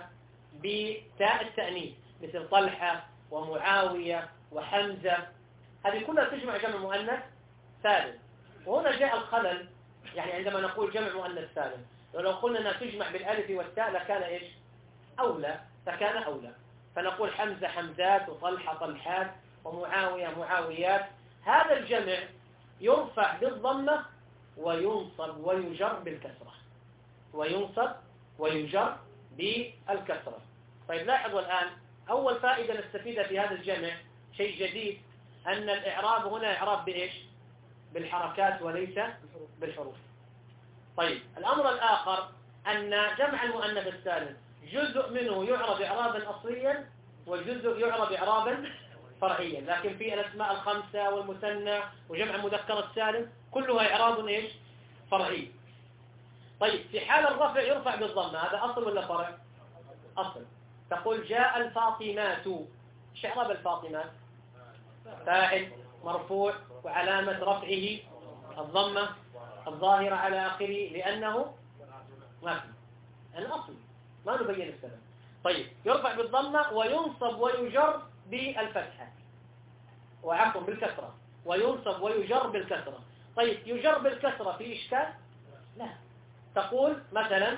بتاء التأنيث، مثل طلحة ومعاوية وحمزة، هذه كلها تجمع جمع مؤنث سالم. وهنا جاء الخلل، يعني عندما نقول جمع مؤنث سالم، ولو قلنا أنها تجمع بالألف والتاء لكان إيش؟ أولى، فكان أولى. فنقول حمزة حمزات، وطلحة طلحات، ومعاوية معاويات. هذا الجمع يرفع بالضمة وينصب ويجر بالكسرة، وينصب ويجر بالكسرة. طيب، لاحظوا الآن أول فائدة نستفيدها في هذا الجمع شيء جديد، أن الإعراب هنا إعراب بإيش؟ بالحركات وليس بالحروف. طيب، الأمر الآخر أن جمع المؤنث السالم جزء منه يعرب إعرابا أصليا والجزء يعرب إعرابا فرعيا، لكن في الأسماء الخمسة والمثنى وجمع المذكر السالم كلها إعراب إيش؟ فرعي. طيب، في حال الرفع يرفع بالضمة، هذا أصل ولا فرع؟ أصل. تقول جاء الفاطمات، ايش إعراب الفاطمات؟ فاعل مرفوع وعلامة رفعه الضمة الظاهرة على آخره لأنه ما في الأصل، ما نبين السبب. طيب، يرفع بالضمة وينصب ويجر بالفتحة، وعفوا بالكسرة، وينصب ويجر بالكسرة. طيب، يجر بالكسرة في إشكال؟ لا. تقول مثلا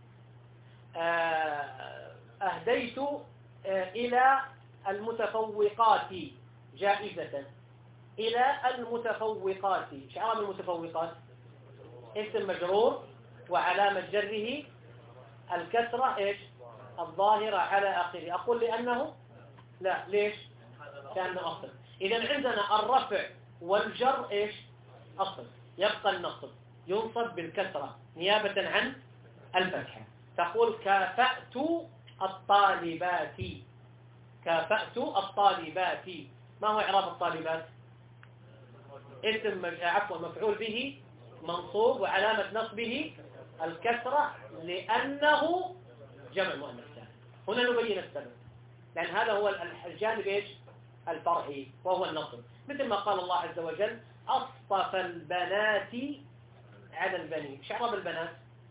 أهديت إلى المتفوقات جائزة، إلى المتفوقات، ايش إعراب المتفوقات؟ اسم مجرور وعلامة جره الكسرة ايش؟ الظاهرة على آخره. أقول لأنه لا، ليش؟ كأنه أصل. إذا عندنا الرفع والجر ايش؟ أصل، يبقى النصب ينصب بالكسرة نيابة عن الفتحة. تقول كافأت الطالبات، كافأت الطالبات، ما هو إعراب الطالبات؟ اسم عفوا مفعول به منصوب وعلامة نصبه الكسرة لأنه جمع مؤنث سالم. هنا نبين السبب، لأن هذا هو الجانب إيش؟ الفرعي، وهو النصب. مثل ما قال الله عز وجل أصطفى البنات على البنين. إيش إعراب البنات؟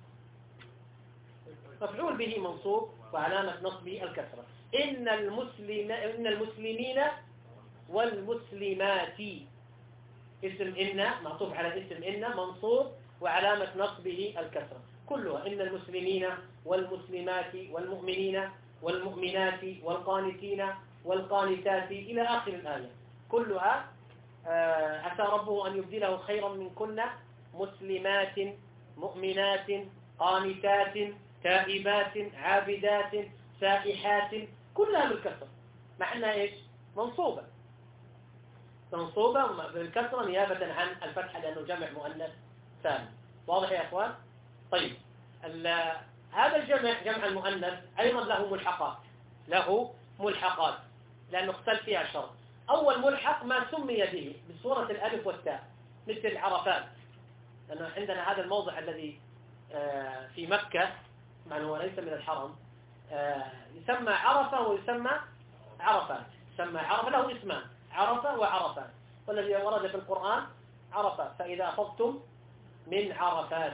مفعول به منصوب وعلامة نصبه الكسرة. إن المسلم إن المسلمين والمسلمات، اسم إن معطوف على اسم إن منصوب وعلامة نصبه الكسرة كلها. إن المسلمين والمسلمات والمؤمنين والمؤمنات والقانتين والقانتات إلى آخر الآية كلها. عسى ربه أن يبدله خيرا منكن مسلمات مؤمنات قانتات تائبات عابدات سائحات، كلها بالكسر، مع أنها إيش؟ منصوبة منصوبة بالكسرة نيابة عن الفتحة لأنه جمع مؤنث سالم. واضح يا أخوان؟ طيب هذا الجمع جمع المؤنث أيضا له ملحقات له ملحقات لأنه اختلف فيها شرط. أول ملحق ما سمي به بصورة الألف والتاء مثل عرفات، لأنه عندنا هذا الموضع الذي في مكة مع أنه ليس من الحرم يسمى عرفة ويسمى عرفات. يسمى عرفة له اسمان عرفة وعرفات، والذي ورد في القرآن عرفات فإذا أفضتم من عرفات.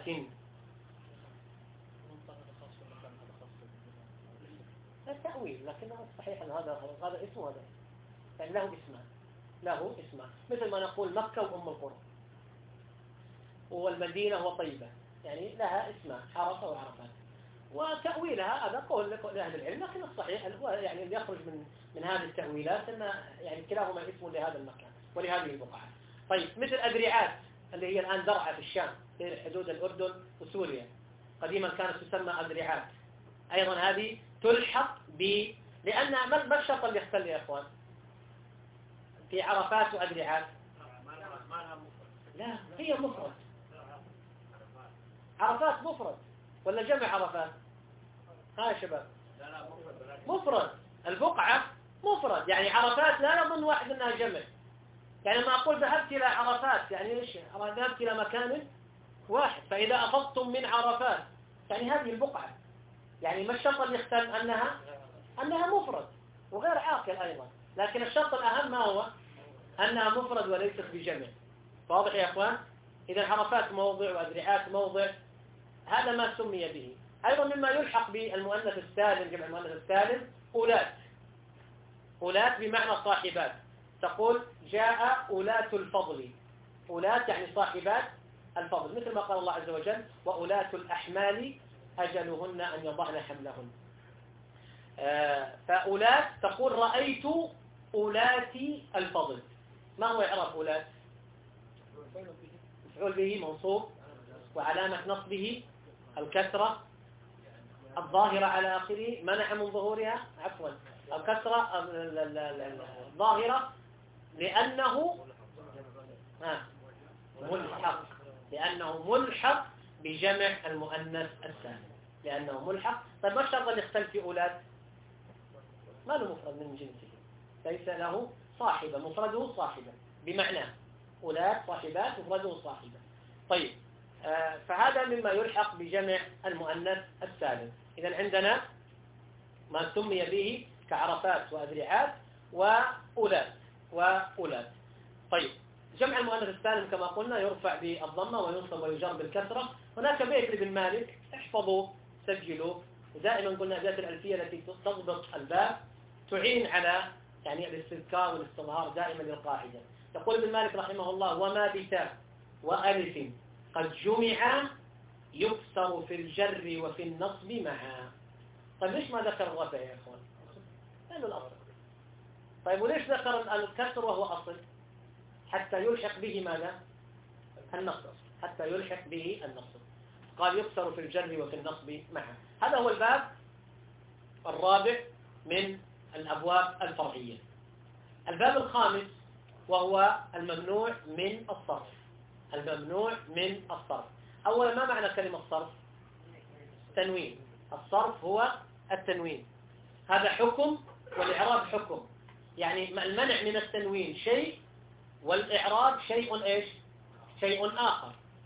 لا تأويل، لكنه صحيح أن هذا هذا اسم وهذا يعني له اسمان له اسمان مثل ما نقول مكة وأم القرى، والمدينة وطيبة يعني لها اسمان عرفة وعرفات. وتأويلها هذا قول لأهل العلم، لكن الصحيح يعني اللي يخرج من من هذه التأويلات أن يعني كلاهما اسم لهذا المكان ولهذه البقعة. طيب مثل أدريعات اللي هي الآن درعا في الشام بين حدود الأردن وسوريا، قديما كانت تسمى أدريعات، أيضا هذه تلحق ب لأن ما الشرط اللي يختل يا إخوان في عرفات وأدريعات؟ لا هي مفرد. عرفات مفرد ولا جمع عرفات؟ ها يا شباب مفرد. البقعة مفرد، يعني عرفات لا يظن واحد أنها جمع. يعني ما أقول ذهبت إلى عرفات يعني إيش؟ ذهبت إلى مكان واحد. فإذا أفضتم من عرفات يعني هذه البقعة، يعني ما الشرط اللي يختل أنها أنها مفرد وغير عاقل أيضا، لكن الشرط الأهم ما هو أنها مفرد وليست بجمع. واضح يا أخوان؟ إذا عرفات موضع وأدريعات موضع، هذا ما سمي به. أيضا مما يلحق بالمؤنث السالم جمع المؤنث السالم أولات. أولات بمعنى صاحبات، تقول جاء أولات الفضل. أولات يعني صاحبات الفضل، مثل ما قال الله عز وجل وأولات الأحمال أجلهن أن يضعن حملهن. فأولات تقول رأيت أولات الفضل. ما هو إعراب أولات؟ مفعول به منصوب وعلامة نصبه الكسرة الظاهرة على آخره منع من ظهورها عفوا الكسرة الظاهرة لأنه ملحق لأنه ملحق بجمع المؤنث السالم لأنه ملحق. طيب ما الشرط اللي يختلف في أولاد؟ ما له مفرد من جنسه، ليس له صاحبة، مفرده صاحبة بمعنى أولاد صاحبات مفرده صاحبة. طيب آه فهذا مما يلحق بجمع المؤنث السالم. إذا عندنا ما سمي به كعرفات وأذرعات وأولاد وأولاد. طيب جمع المؤنث السالم كما قلنا يرفع بالضمة وينصب ويجر بالكسرة. هناك بيت لابن مالك احفظوا سجلوا، ودائما قلنا أداة الألفية التي تضبط الباب تعين على يعني الاستذكار والاستظهار دائما للقاعدة. يقول ابن مالك رحمه الله وما بتاء وألف قد جمع يكسر في الجر وفي النصب معا. طيب ليش ما ذكر الرفع يا اخوان؟ لأنه الأصل. طيب وليش ذكر الكسر وهو أصل؟ حتى يلحق به ماذا؟ النصب، حتى يلحق به النصب. قال يكسر في الجر وفي النصب معا. هذا هو الباب الرابع من الأبواب الفرعية. الباب الخامس وهو الممنوع من الصرف. الممنوع من الصرف. أولا ما معنى كلمة صرف؟ تنوين. الصرف هو التنوين، هذا حكم والإعراب حكم. يعني المنع من التنوين شيء والإعراب شيء إيش؟ شيء آخر.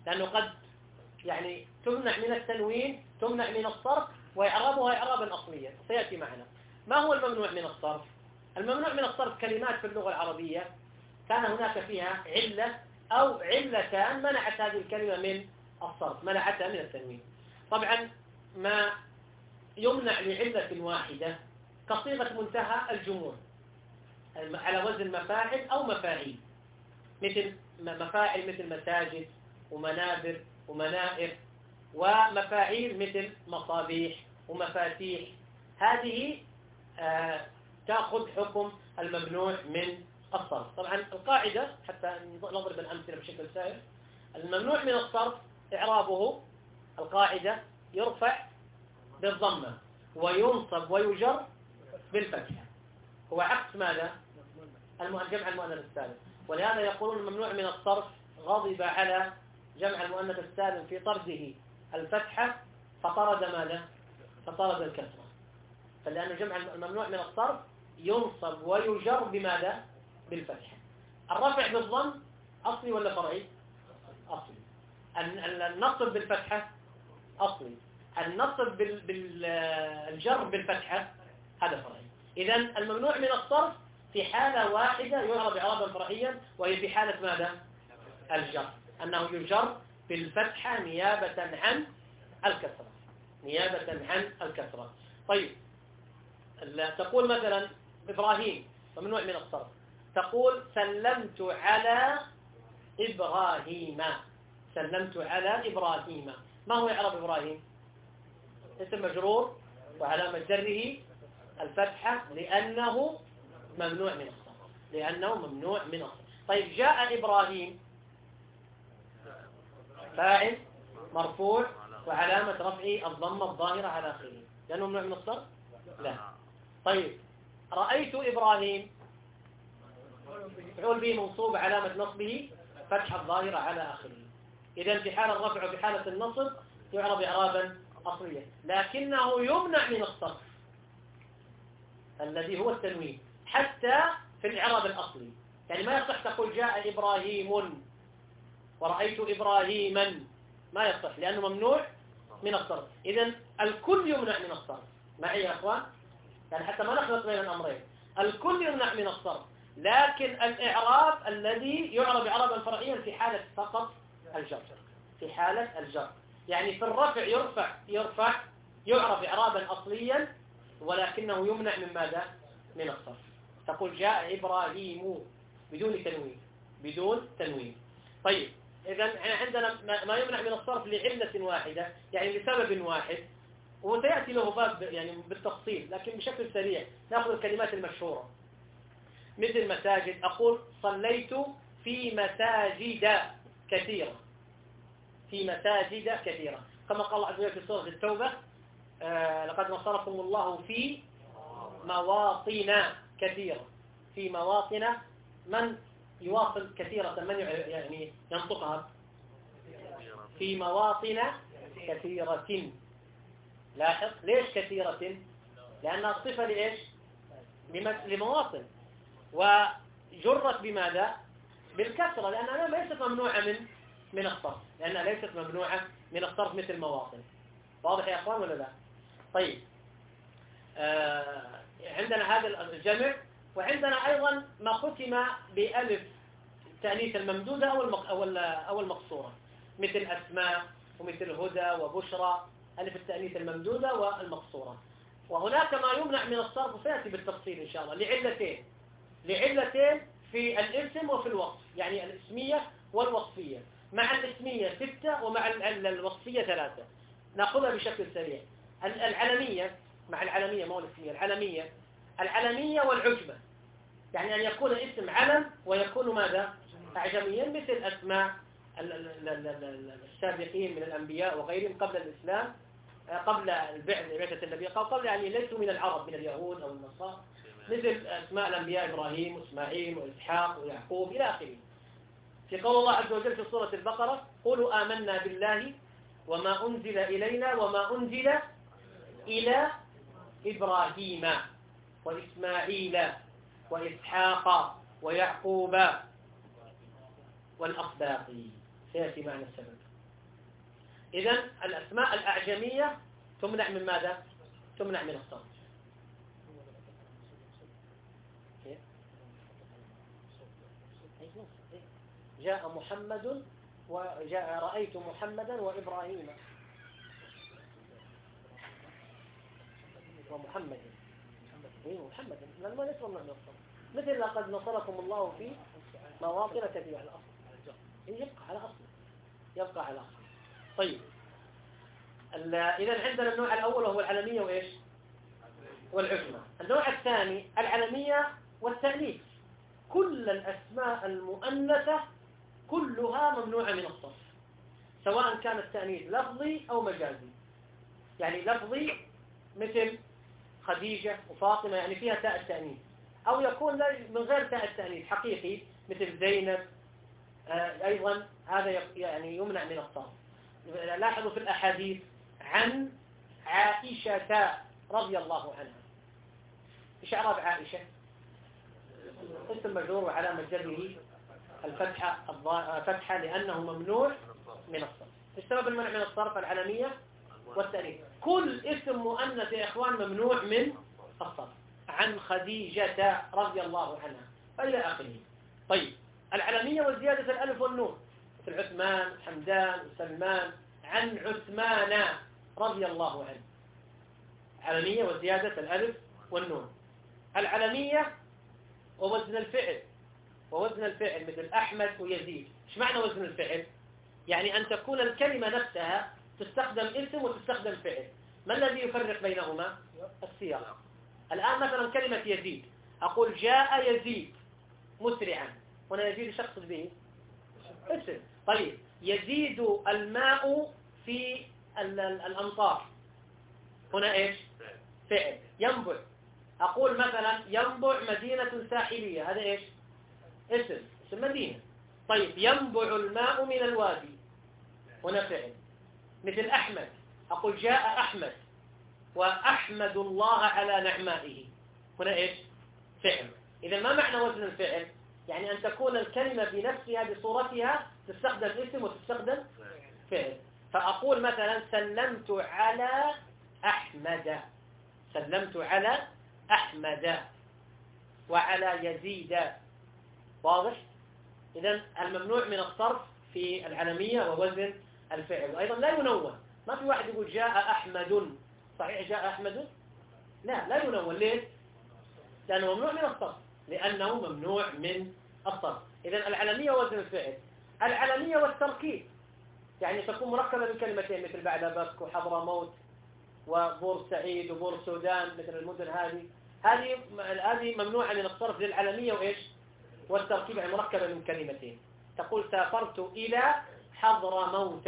لأنه قد يعني تمنع من التنوين، تمنع من الصرف، وإعرابها إعرابا أصليا سيأتي معنا. ما هو الممنوع من الصرف؟ الممنوع من الصرف كلمات في اللغة العربية كان هناك فيها علة أو علتان منعت هذه الكلمة من الصرف، منعتها من التنوين. طبعا ما يمنع لعلة واحدة كصيغة منتهى الجموع على وزن مفاعل أو مفاعيل، مثل مفاعل مثل مساجد ومنابر ومنائر، ومفاعيل مثل مصابيح ومفاتيح. هذه آه تأخذ حكم الممنوع من الصرف. طبعا القاعدة حتى نضرب الأمثلة بشكل سائر، الممنوع من الصرف إعرابه القاعدة يرفع بالضمة وينصب ويجر بالفتحة، هو عكس ماذا؟ جمع المؤنث السالم. ولهذا يقولون الممنوع من الصرف غضب على جمع المؤنث السالم في طرده الفتحة فطرد ماذا؟ فطرد الكسرة. فلأن جمع الممنوع من الصرف ينصب ويجر بماذا؟ بالفتحة. الرفع بالضم أصلي ولا فرعي؟ أصلي. النصب بالفتحة أصلي. النصب بالجر بالفتحة هذا فرعي. إذن الممنوع من الصرف في حالة واحدة يعرب إعرابا فرعيا، وهي في حالة ماذا؟ الجر، أنه يجر بالفتحة نيابة عن الكسرة، نيابة عن الكسرة. طيب تقول مثلا إبراهيم ممنوع من الصرف، تقول سلمت على إبراهيم، سلمت على إبراهيم. ما هو إعراب إبراهيم؟ اسم مجرور وعلامة جره الفتحة لأنه ممنوع من الصرف، لأنه ممنوع من الصرف. طيب جاء إبراهيم فاعل مرفوع وعلامة رفعه الضمة الظاهرة على آخره، لأنه ممنوع من الصرف؟ لا. طيب رأيت إبراهيم مفعول به منصوب علامة نصبه فتحة الظاهرة على آخره. إذا في حال الرفع وفي حالة النصب يعرب إعرابا أصليا، لكنه يمنع من الصرف الذي هو التنوين حتى في الإعراب الأصلي. يعني ما يصح تقول جاء إبراهيم ورأيت إبراهيما، ما يصح لأنه ممنوع من الصرف. إذن الكل يمنع من الصرف. معي يا أخوان؟ يعني حتى ما نخلط بين الأمرين، الكل يمنع من الصرف، لكن الإعراب الذي يعرب إعرابا فرعيا في حالة فقط الجر، في حالة الجر. يعني في الرفع يرفع يرفع يعرب إعرابا أصليا، ولكنه يمنع من ماذا؟ من الصرف. تقول جاء إبراهيم بدون تنوين، بدون تنوين. طيب إذا عندنا ما يمنع من الصرف لعلة واحدة، يعني لسبب واحد، وسيأتي له باب يعني بالتفصيل، لكن بشكل سريع نأخذ الكلمات المشهورة مثل مساجد. أقول صليت في مساجد كثيرة، في مساجد كثيرة، كما قال الله عز وجل في سورة التوبة آه لقد نصركم الله في مواطن كثيرة. في مواطن، من يواصل كثيرة، من يعني ينطقها؟ في مواطن كثيرة. لاحظ ليش كثيرة؟ لأنها صفة لإيش؟ لمواطن، وجرت بماذا؟ بالكسرة، لأنها ليست ممنوعة من من الصرف، لأنها ليست ممنوعة من الصرف مثل مواطن. واضح يا أخوان ولا لا؟ طيب آه عندنا هذا الجمع، وعندنا أيضا ما ختم بألف التأنيث الممدودة أو أو المقصورة، مثل أسماء ومثل هدى وبشرى، ألف التأنيث الممدودة والمقصورة. وهناك ما يمنع من الصرف وسيأتي بالتفصيل إن شاء الله لعلتين، لعلتين في الاسم وفي الوصف، يعني الاسمية والوصفية. مع الاسمية ستة ومع الوصفية ثلاثة. نأخذها بشكل سريع. العلمية مع العلمية، مو الاسمية، العلمية العلمية والعجمة، يعني أن يكون اسم علم ويكون ماذا؟ أعجميا، مثل أسماء السابقين من الأنبياء وغيرهم قبل الإسلام، قبل بعثة النبي، قبل يعني ليسوا من العرب من اليهود أو النصارى، مثل أسماء الأنبياء إبراهيم وإسماعيل وإسحاق ويعقوب إلى آخره. في قول الله عز وجل في سورة البقرة قولوا آمنا بالله وما أنزل إلينا وما أنزل إلى إبراهيم وإسماعيل وإسحاق ويعقوب والأسباط. سيأتي معنا السبب. إذن الأسماء الأعجمية تمنع من ماذا؟ تمنع من الصرف. جاء محمد وجاء رأيت محمدا وإبراهيم ومحمد. إيه محمد لأنه ما يسمى من الصرف، مثل لقد نصركم الله في مواطن كثيرة على الأصل، يبقى على أصل يبقى على أصل. طيب إذا عندنا النوع الأول وهو العلمية وإيش والعجمة. النوع الثاني العلمية والتأنيث. كل الأسماء المؤنثة كلها ممنوعة من الصرف، سواء كان التأنيث لفظي أو مجازي. يعني لفظي مثل خديجة وفاطمة يعني فيها تاء التأنيث، أو يكون من غير تاء التأنيث حقيقي مثل زينب، آه أيضا هذا يعني يمنع من الصرف. لاحظوا في الأحاديث عن عائشة رضي الله عنها، إيش إعراب عائشة؟ اسم مجرور وعلامة جره الفتحة فتحة لأنه ممنوع من الصرف. السبب المنع من الصرف العلمية والتأنيث. كل اسم مؤنث يا إخوان ممنوع من الصرف، عن خديجة رضي الله عنها إلى آخره. طيب العلمية وزيادة الألف والنون مثل عثمان حمدان وسلمان، عن عثمان رضي الله عنه، علمية وزيادة الألف والنون. العلمية ووزن الفعل، ووزن الفعل مثل أحمد ويزيد. إيش معنى وزن الفعل؟ يعني أن تكون الكلمة نفسها تستخدم اسم وتستخدم فعل. ما الذي يفرق بينهما؟ السياق. الآن مثلا كلمة يزيد، أقول جاء يزيد مسرعا، هنا يزيد شخص به اسم. طيب يزيد الماء في الأمطار، هنا إيش؟ فعل. ينبع، أقول مثلا ينبع مدينة ساحلية، هذا إيش؟ اسم، اسم مدينة. طيب ينبع الماء من الوادي، هنا فعل. مثل أحمد، أقول جاء أحمد وأحمد الله على نعمائه، هنا إيش؟ فعل. إذا ما معنى وزن الفعل؟ يعني أن تكون الكلمة بنفسها بصورتها تستخدم اسم وتستخدم فعل. فأقول مثلا سلمت على أحمد، سلمت على أحمد وعلى يزيد. واضح؟ إذن الممنوع من الصرف في العلمية ووزن الفعل. وأيضا لا ينون، ما في واحد يقول جاء أحمد، صحيح جاء أحمد؟ لا لا ينون. ليه؟ لأنه ممنوع من الصرف، لأنه ممنوع من الصرف. إذن العلمية ووزن الفعل. العلمية والتركيب، يعني تكون مركبة من كلمتين مثل بعلبك وحضرموت وبورسعيد وبورسودان، مثل المدن هذه هذه هذه ممنوعة من الصرف للعلمية وإيش؟ والتركيب، يعني مركبة من كلمتين. تقول سافرت إلى حضرموت،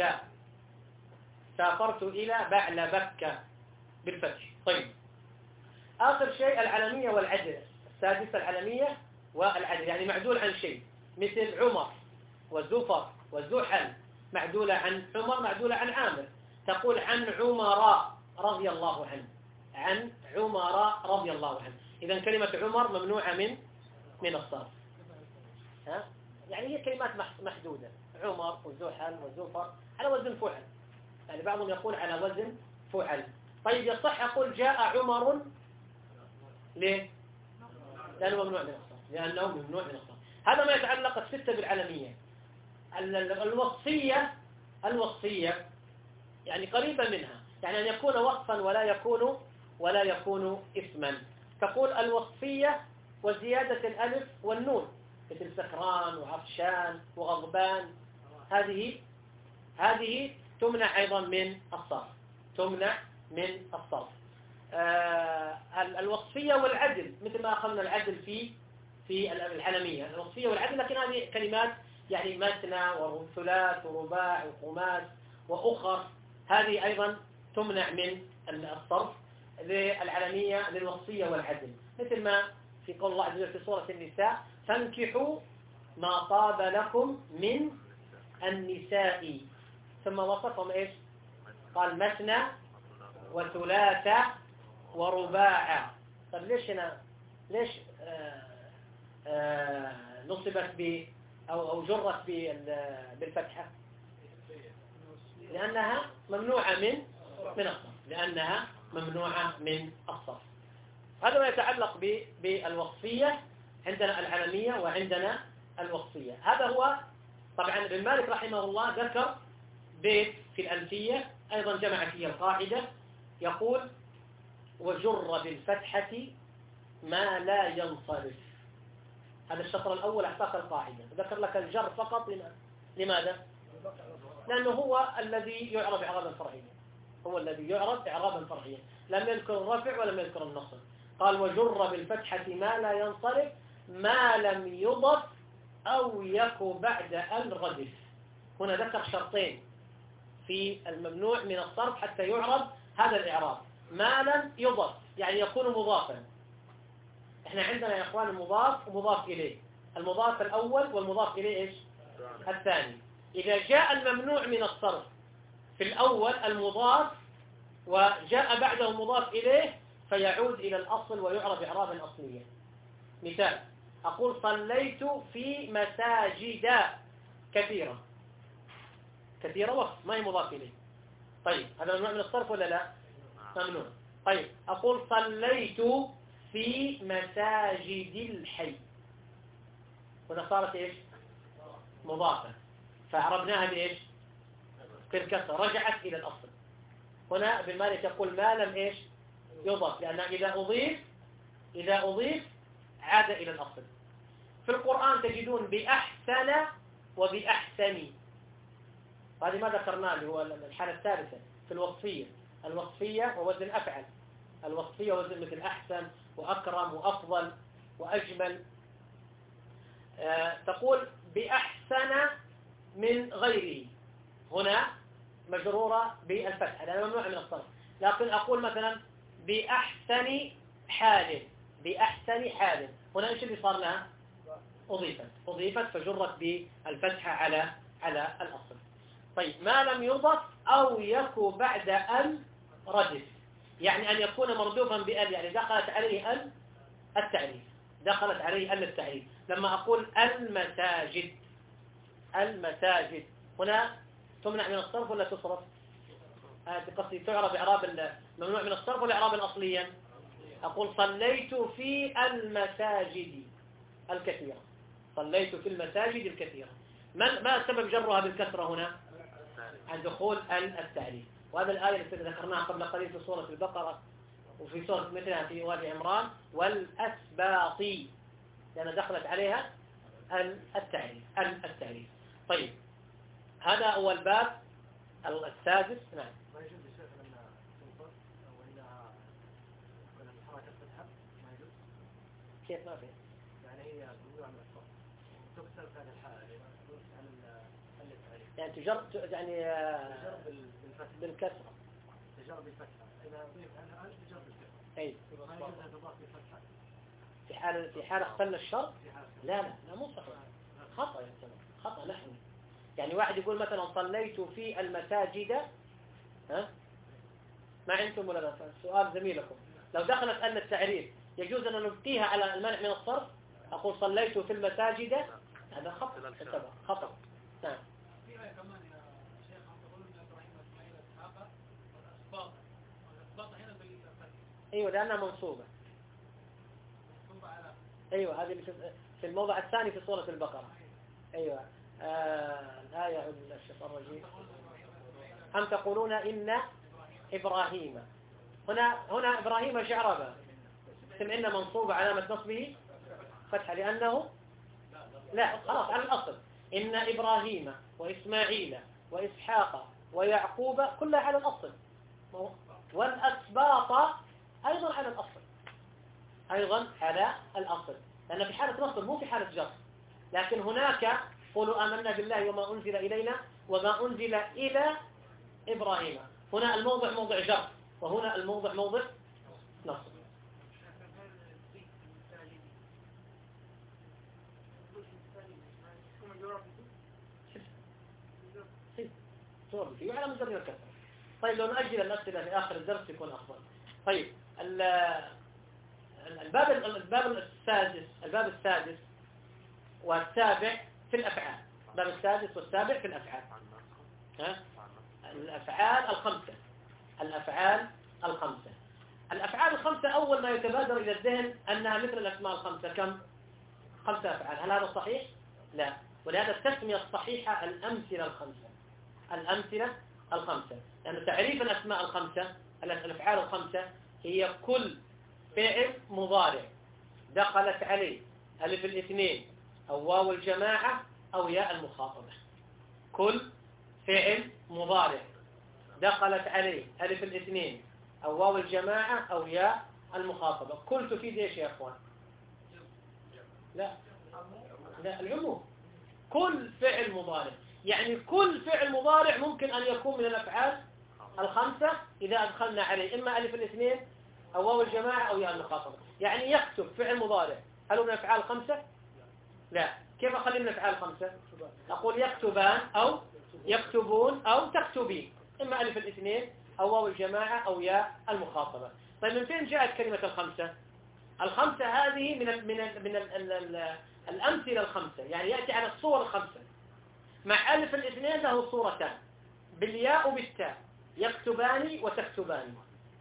سافرت إلى بعلبك بالفتح. طيب آخر شيء العلمية والعدل. السادس العلمية والعدل، يعني معدول عن شيء، مثل عمر وزفر وزحل، معدولة عن عمر معدولة عن عامر. تقول عن عمر رضي الله عنه، عن عمر رضي الله عنه. إذا كلمة عمر ممنوعة من من الصرف. ها؟ يعني هي كلمات محدودة، عمر وزحل وزفر على وزن فعل، يعني بعضهم يقول على وزن فعل. طيب يصح أقول جاء عمر، ليه؟ لأنه ممنوع من الصرف، لأنه ممنوع من الصرف. هذا ما يتعلق الستة بالعلمية. الوصفية، الوصفية يعني قريبة منها، يعني أن يكون وصفا ولا يكون ولا يكون اسما. تقول الوصفية وزيادة الألف والنون مثل سكران وعطشان وغضبان، هذه هذه تمنع أيضا من الصرف، تمنع من الصرف. آه الوصفية والعدل مثل ما أخذنا العدل في في العلمية، الوصفية والعدل، لكن هذه كلمات يعني مثنى وثلاث ورباع وخماس وأخر، هذه أيضا تمنع من الصرف للعلمية للوصفية والعدل. مثل ما في قول الله عز وجل في سورة النساء فانكحوا ما طاب لكم من النساء، ثم وصفهم إيش؟ قال مثنى وثلاث ورباع. طب ليش هنا ليش آآ آآ نصبت ب أو أو جرت بالفتحة؟ لأنها ممنوعة من من الصرف لأنها ممنوعة من الصرف. هذا ما يتعلق بالوصفية. عندنا العلمية وعندنا الوصفية. هذا هو. طبعا ابن مالك رحمه الله ذكر بيت في الألفية أيضا جمع فيه القاعدة، يقول وجر بالفتحة ما لا ينصرف. هذا الشطر الأول أعطاك القاعدة، ذكر لك الجر فقط. لماذا؟ لأنه هو الذي يعرب إعرابا فرعيا، هو الذي يعرب إعرابا فرعيا، لم يذكر الرفع ولم يذكر النصب. قال وجر بالفتحة ما لا ينصرف ما لم يضف أو يك بعد أن ردف. هنا ذكر شرطين في الممنوع من الصرف حتى يعرب هذا الإعراب. ما لم يضف يعني يكون مضافا. احنا عندنا يا اخوان المضاف ومضاف إليه، المضاف الأول والمضاف إليه إيش؟ الثاني. إذا جاء الممنوع من الصرف في الأول المضاف وجاء بعده المضاف إليه فيعود إلى الأصل ويعرب إعرابا أصليا. مثال أقول صليت في مساجد كثيرة. كثيرة وقت ما هي مضاف إليه. طيب هذا ممنوع من الصرف ولا لا؟ ممنوع. طيب أقول صليت في مساجد الحي، هنا صارت إيش؟ مضافة، فعربناها بإيش؟ بالكسر، رجعت إلى الأصل. هنا ابن مالك يقول ما لم إيش؟ يضاف، لأن إذا أضيف إذا أضيف عاد إلى الأصل. في القرآن تجدون بأحسن وبأحسن، هذه ما ذكرناه اللي هو الحالة الثالثة في الوصفية. الوصفية ووزن أفعل، الوصفية وزن مثل أحسن وأكرم وأفضل وأجمل. آه تقول بأحسن من غيره، هنا مجرورة بالفتحة لأنها ممنوعة من الصرف. لكن أقول مثلا بأحسن حال، بأحسن حال، هنا إيش اللي صار لها؟ أضيفت أضيفت فجرت بالفتحة على على الأصل. طيب ما لم يضف أو يكو بعد أن ردف، يعني أن يكون مردوفا بأل، يعني دخلت عليه أل التعريف، دخلت عليه أل التعريف. لما أقول المساجد، المساجد هنا تمنع من الصرف ولا تصرف؟ هذه قصدي تعرب إعراب ممنوع من الصرف ولا إعرابا أصليا؟ أقول صليت في المساجد الكثيرة، صليت في المساجد الكثيرة. ما ما سبب جرها بالكسرة هنا؟ عن دخول ال التعريف. وهذا الآية التي ذكرناها قبل قليل في سورة البقرة وفي سورة مثلها في وادي عمران والأسباط، لأن دخلت عليها ال التعريف ال التعريف. طيب هذا هو الباب السادس. نعم. ما يجوز الشيخ لما تنصر وإنها الحركة فتحة ما يجوز؟ كيف ما في؟ يعني هي ممنوع من الصرف تكسر في هذه الحالة عن التعريف، يعني تجر يعني تجر بالفتح بالكسرة، تجر بالفتحة. إذا أضيف عنها ألف تجر بالكسرة. أي ما يجوز أن تضاف بالفتحة في حال في حال اختل الشرط؟ في حال لا لا لا مو صحيح، خطأ يا سلام، خطأ نحن. يعني واحد يقول مثلا صليت في المساجد، ها ما عندكم ولا لا؟ سؤال زميلكم، لو دخلت أن التعريف يجوز أن نبقيها على المنع من الصرف؟ أقول صليت في المساجد، هذا خطأ خطأ. نعم. ايوه لانها منصوبه. ايوه هذه في الموضع الثاني في سوره البقره. ايوه آه الآية أعوذ بالله الشيطان الرجيم. أم تقولون إن إبراهيم، هنا هنا إبراهيم ايش إعرابها؟ اسم إن منصوبة علامة نصبه فتحة لأنه لا خلاص على الأصل. إن إبراهيم وإسماعيل وإسحاق ويعقوب كلها على الأصل، والأسباط أيضا على الأصل، أيضا على الأصل، لأن في حالة نصب مو في حالة جر. لكن هناك قولوا آمنا بالله وما أنزل إلينا وما أنزل إلى إبراهيم، هنا الموضع موضع جر وهنا الموضع موضع نصب. فيه على مجرد الكسر. طيب لو نأجل الأسئلة في آخر الدرس يكون أفضل. طيب الباب الباب السادس الباب السادس والسابع في الأفعال. الباب السادس والسابع في الأفعال. ها؟ الأفعال الخمسة الأفعال الخمسة الأفعال الخمسة أول ما يتبادر إلى الذهن أنها مثل الأسماء الخمسة. كم؟ خمسة أفعال. هل هذا صحيح؟ لا. ولهذا التسمية الصحيحة الأمثلة الخمسة الأمثلة الخمسة لأن تعريف الأسماء الخمسة الأفعال الخمسة هي كل فعل مضارع دخلت عليه ألف الاثنين أو واو الجماعة أو ياء المخاطبة. كل فعل مضارع دخلت عليه ألف الاثنين أو واو الجماعة أو ياء المخاطبة. كل تفيد إيش يا أخوان؟ لا لا العموم. كل فعل مضارع يعني كل فعل مضارع ممكن أن يكون من الأفعال الخمسة إذا أدخلنا عليه إما ألف الاثنين أو واو الجماعة أو ياء المخاطبة. يعني يكتب فعل مضارع هل هو من الأفعال الخمسة؟ لا. كيف أخلي من الأفعال الخمسة؟ أقول يكتبان أو يكتبون أو تكتبين إما ألف الاثنين أو واو الجماعة أو ياء المخاطبة. طيب من فين جاءت كلمة الخمسة؟ الخمسة هذه من ال من ال من ال ال ال الأمثلة الخمسة يعني يأتي على الصور الخمسة. مع ألف الاثنين له صورتان بالياء وبالتاء يكتبان وتكتبان.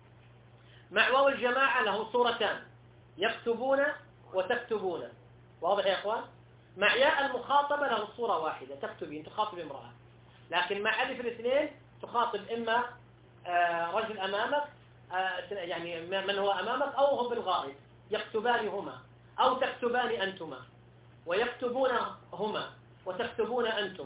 مع واو الجماعة له صورتان يكتبون وتكتبون. واضح يا أخوان؟ مع ياء المخاطبة له صورة واحدة تكتبين تخاطب امرأة. لكن مع ألف الاثنين تخاطب إما رجل أمامك يعني من هو أمامك أو هم بالغائب يكتبان هما أو تكتبان أنتما ويكتبون هما وتكتبون أنتم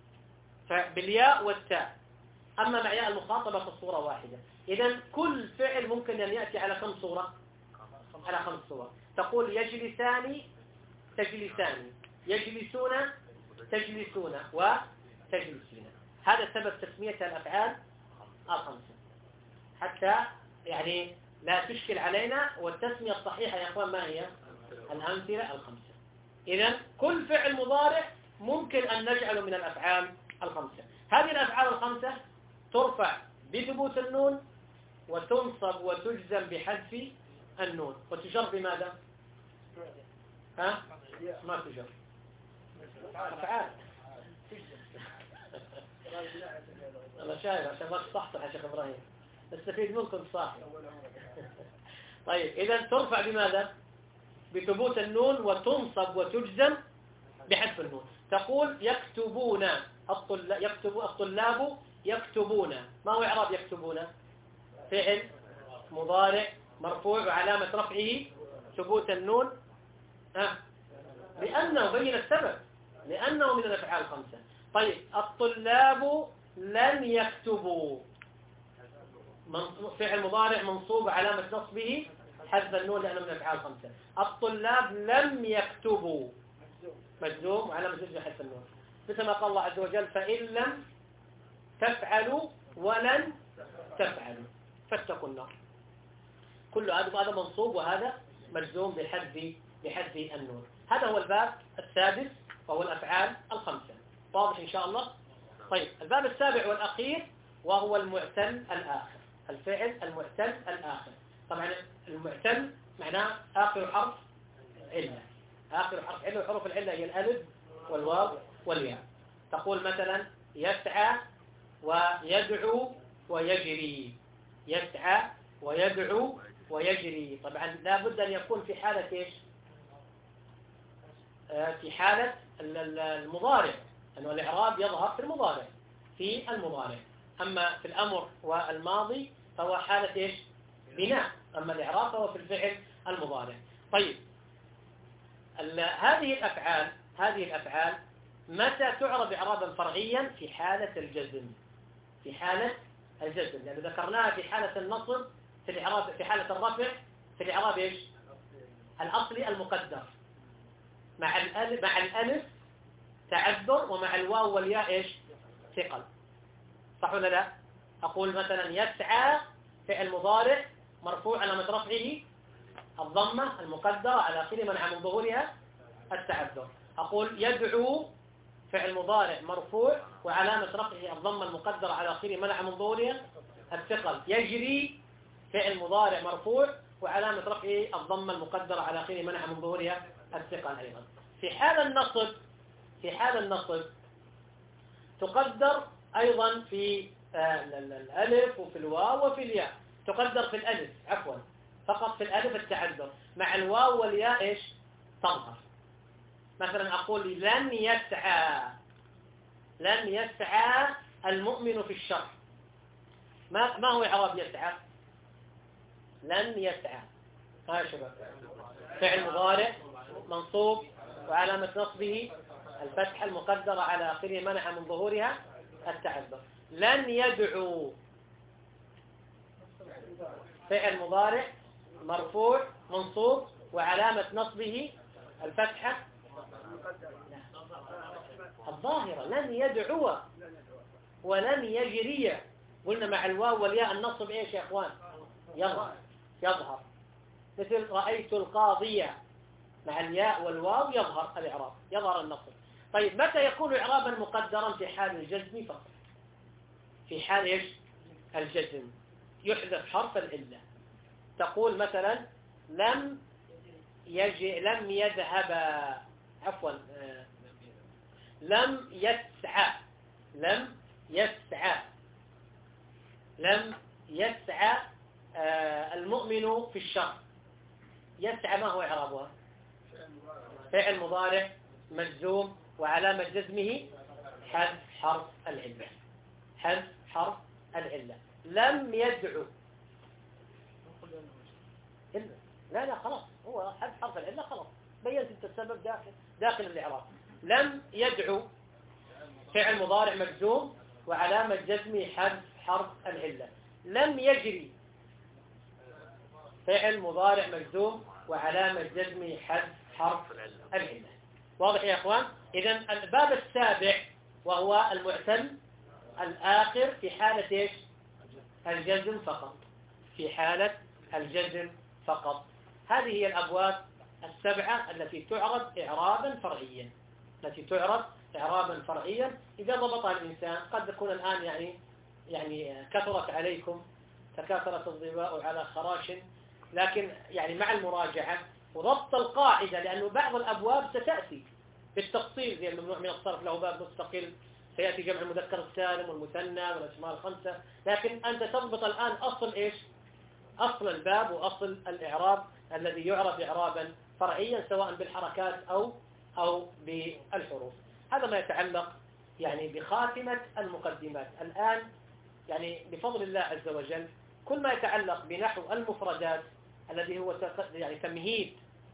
فبالياء والتاء. أما مع ياء المخاطبة فالصورة واحدة. إذن كل فعل ممكن أن يأتي على كم صورة؟ على خمس صور. تقول يجلسان تجلسان يجلسون تجلسون وتجلسين. هذا سبب تسمية الأفعال الخمسة حتى يعني لا تشكل علينا. والتسمية الصحيحة يا أخوان ما هي؟ الأمثلة الخمسة. إذن كل فعل مضارع ممكن أن نجعله من الأفعال الخمسة. هذه الأفعال الخمسة ترفع بثبوت النون وتنصب وتجزم بحذف النون وتجر بماذا؟ ها؟ ما تجر أفعال. الله شايف عشان ما تصحصح يا شيخ إبراهيم نستفيد منكم صح. طيب إذا ترفع بماذا؟ بثبوت النون وتنصب وتجزم بحذف النون. تقول يكتبون الطلاب يكتب الطلاب يكتبون. ما هو إعراب يكتبون؟ فعل مضارع مرفوع وعلامة رفعه ثبوت النون أه. لأنه بين السبب لأنه من الأفعال الخمسة. طيب الطلاب لن يكتبوا فعل مضارع منصوب علامة نصبه حذف النون لأنه من الأفعال الخمسة. الطلاب لم يكتبوا مجزوم وعلامة نصبه حذف النون مثل ما قال الله عز وجل فإن لم تفعلوا ولن تفعلوا فاتقوا النار. كل هذا هذا منصوب وهذا مجزوم بحذف بحذف النون. هذا هو الباب السادس وهو الأفعال الخمسة. واضح إن شاء الله؟ طيب الباب السابع والأخير وهو المعتل الآخر. الفعل المعتل الآخر. طبعا المعتل معناه آخر حرف علة. آخر حرف علة وحروف العلة هي الألف والواو والياء. تقول مثلا يسعى ويدعو ويجري. يسعى ويدعو ويجري. طبعا لا بد أن يكون في حالة إيش؟ آه في حالة المضارع أنه الإعراب يظهر في المضارع في المضارع. أما في الأمر والماضي فهو حالة إيش؟ بناء. أما الإعراب فهو في الفعل المضارع. طيب هذه الأفعال هذه الأفعال متى تعرب إعرابا فرعيا؟ في حالة الجزم. في حالة الجزم لأن يعني ذكرناها في حالة النصب في الإعراب في حالة الرفع في الإعراب إيش؟ الأصلي المقدر مع الألف مع الألف تعذر ومع الواو والياء إيش؟ ثقل. صح ولا لا؟ أقول مثلا يسعى فعل مضارع مرفوع علامة رفعه الضمة المقدرة على آخره منع من ظهورها التعذر. أقول يدعو فعل مضارع مرفوع وعلامة رفعه الضمة المقدرة على آخره منع من ظهورها الثقل. يجري فعل مضارع مرفوع وعلامة رفعه الضمة المقدرة على آخره منع من ظهورها الثقل أيضا. في حال النصب في حال النصب تقدر أيضا في آه الألف وفي الواو وفي الياء. تقدر في الألف عفوا فقط في الألف التعذر، مع الواو والياء إيش تظهر. مثلا أقول لن يسعى، لن يسعى المؤمن في الشر. ما ما هو إعراب يسعى؟ لن يسعى ها يا شباب فعل مضارع منصوب وعلامة نصبه الفتحة المقدرة على آخره منع من ظهورها التعذر. لن يدعو فعل مضارع مرفوع منصوب وعلامة نصبه الفتحة الظاهرة. لن يدعو ولن يجري. قلنا مع الواو والياء النصب ايش يا اخوان؟ يظهر يظهر مثل رأيت القاضية، مع الياء والواو يظهر الإعراب، يظهر النصب. طيب متى يكون إعرابا مقدرا؟ في حال الجزم فقط. في حال ايش؟ الجزم يحذف حرف العلة. تقول مثلا لم يجي لم يذهب عفوا لم يسعى لم يسعى لم يسعى آه المؤمن في الشر. يسعى ما هو إعرابها؟ فعل مضارع مجزوم وعلامة جزمه حذف حرف العلة. حذف حرف العلة. لم يدعو لا لا خلاص هو حذف حرف العلة خلاص بينت انت السبب داخل داخل الإعراب. لم يدعو فعل مضارع مجزوم وعلامة جزمه حذف حرف العلة. لم يجري فعل مضارع مجزوم وعلامة جزمه حذف حرف العلة. واضح يا اخوان؟ اذا الباب السابع وهو المعتل الآخر في حالة ايش؟ الجزم فقط. في حالة الجزم فقط. هذه هي الأبواب السبعة التي تعرض إعرابا فرعيا التي تعرض إعرابا فرعيا إذا ضبطها الإنسان. قد تكون الآن يعني يعني كثرت عليكم تكاثرت الظباء على خراش، لكن يعني مع المراجعة وضبط القاعدة، لأنه بعض الأبواب ستأتي بالتفصيل زي الممنوع من الصرف له باب مستقل، سيأتي جمع المذكر السالم والمثنى والأسماء الخمسة، لكن أنت تضبط الآن أصل إيش؟ أصل الباب وأصل الإعراب الذي يعرف إعرابا فرعيا سواء بالحركات أو أو بالحروف. هذا ما يتعلق يعني بخاتمة المقدمات. الآن يعني بفضل الله عز وجل كل ما يتعلق بنحو المفردات الذي هو يعني تمهيد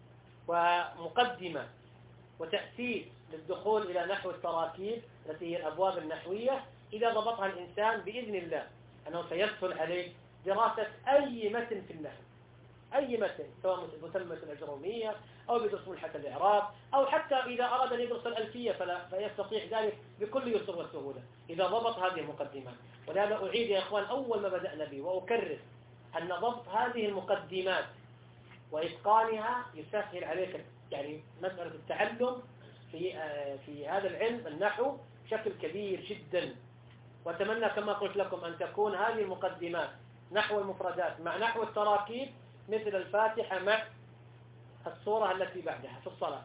ومقدمة وتأسيس للدخول إلى نحو التراكيب التي هي الأبواب النحوية، إذا ضبطها الإنسان بإذن الله أنه سيسهل عليه دراسة أي متن في النحو. أي متن سواء متمة الأجرومية أو بدرس ملحة الإعراب أو حتى إذا أراد أن يدرس الألفية فلا فيستطيع ذلك بكل يسر وسهولة إذا ضبط هذه المقدمات. ولهذا أعيد يا إخوان أول ما بدأنا به وأكرر أن ضبط هذه المقدمات وإتقانها يسهل عليك يعني مسألة التعلم في في هذا العلم النحو بشكل كبير جدا. وأتمنى كما قلت لكم أن تكون هذه المقدمات نحو المفردات مع نحو التراكيب مثل الفاتحة مع الصورة التي بعدها في الصلاة.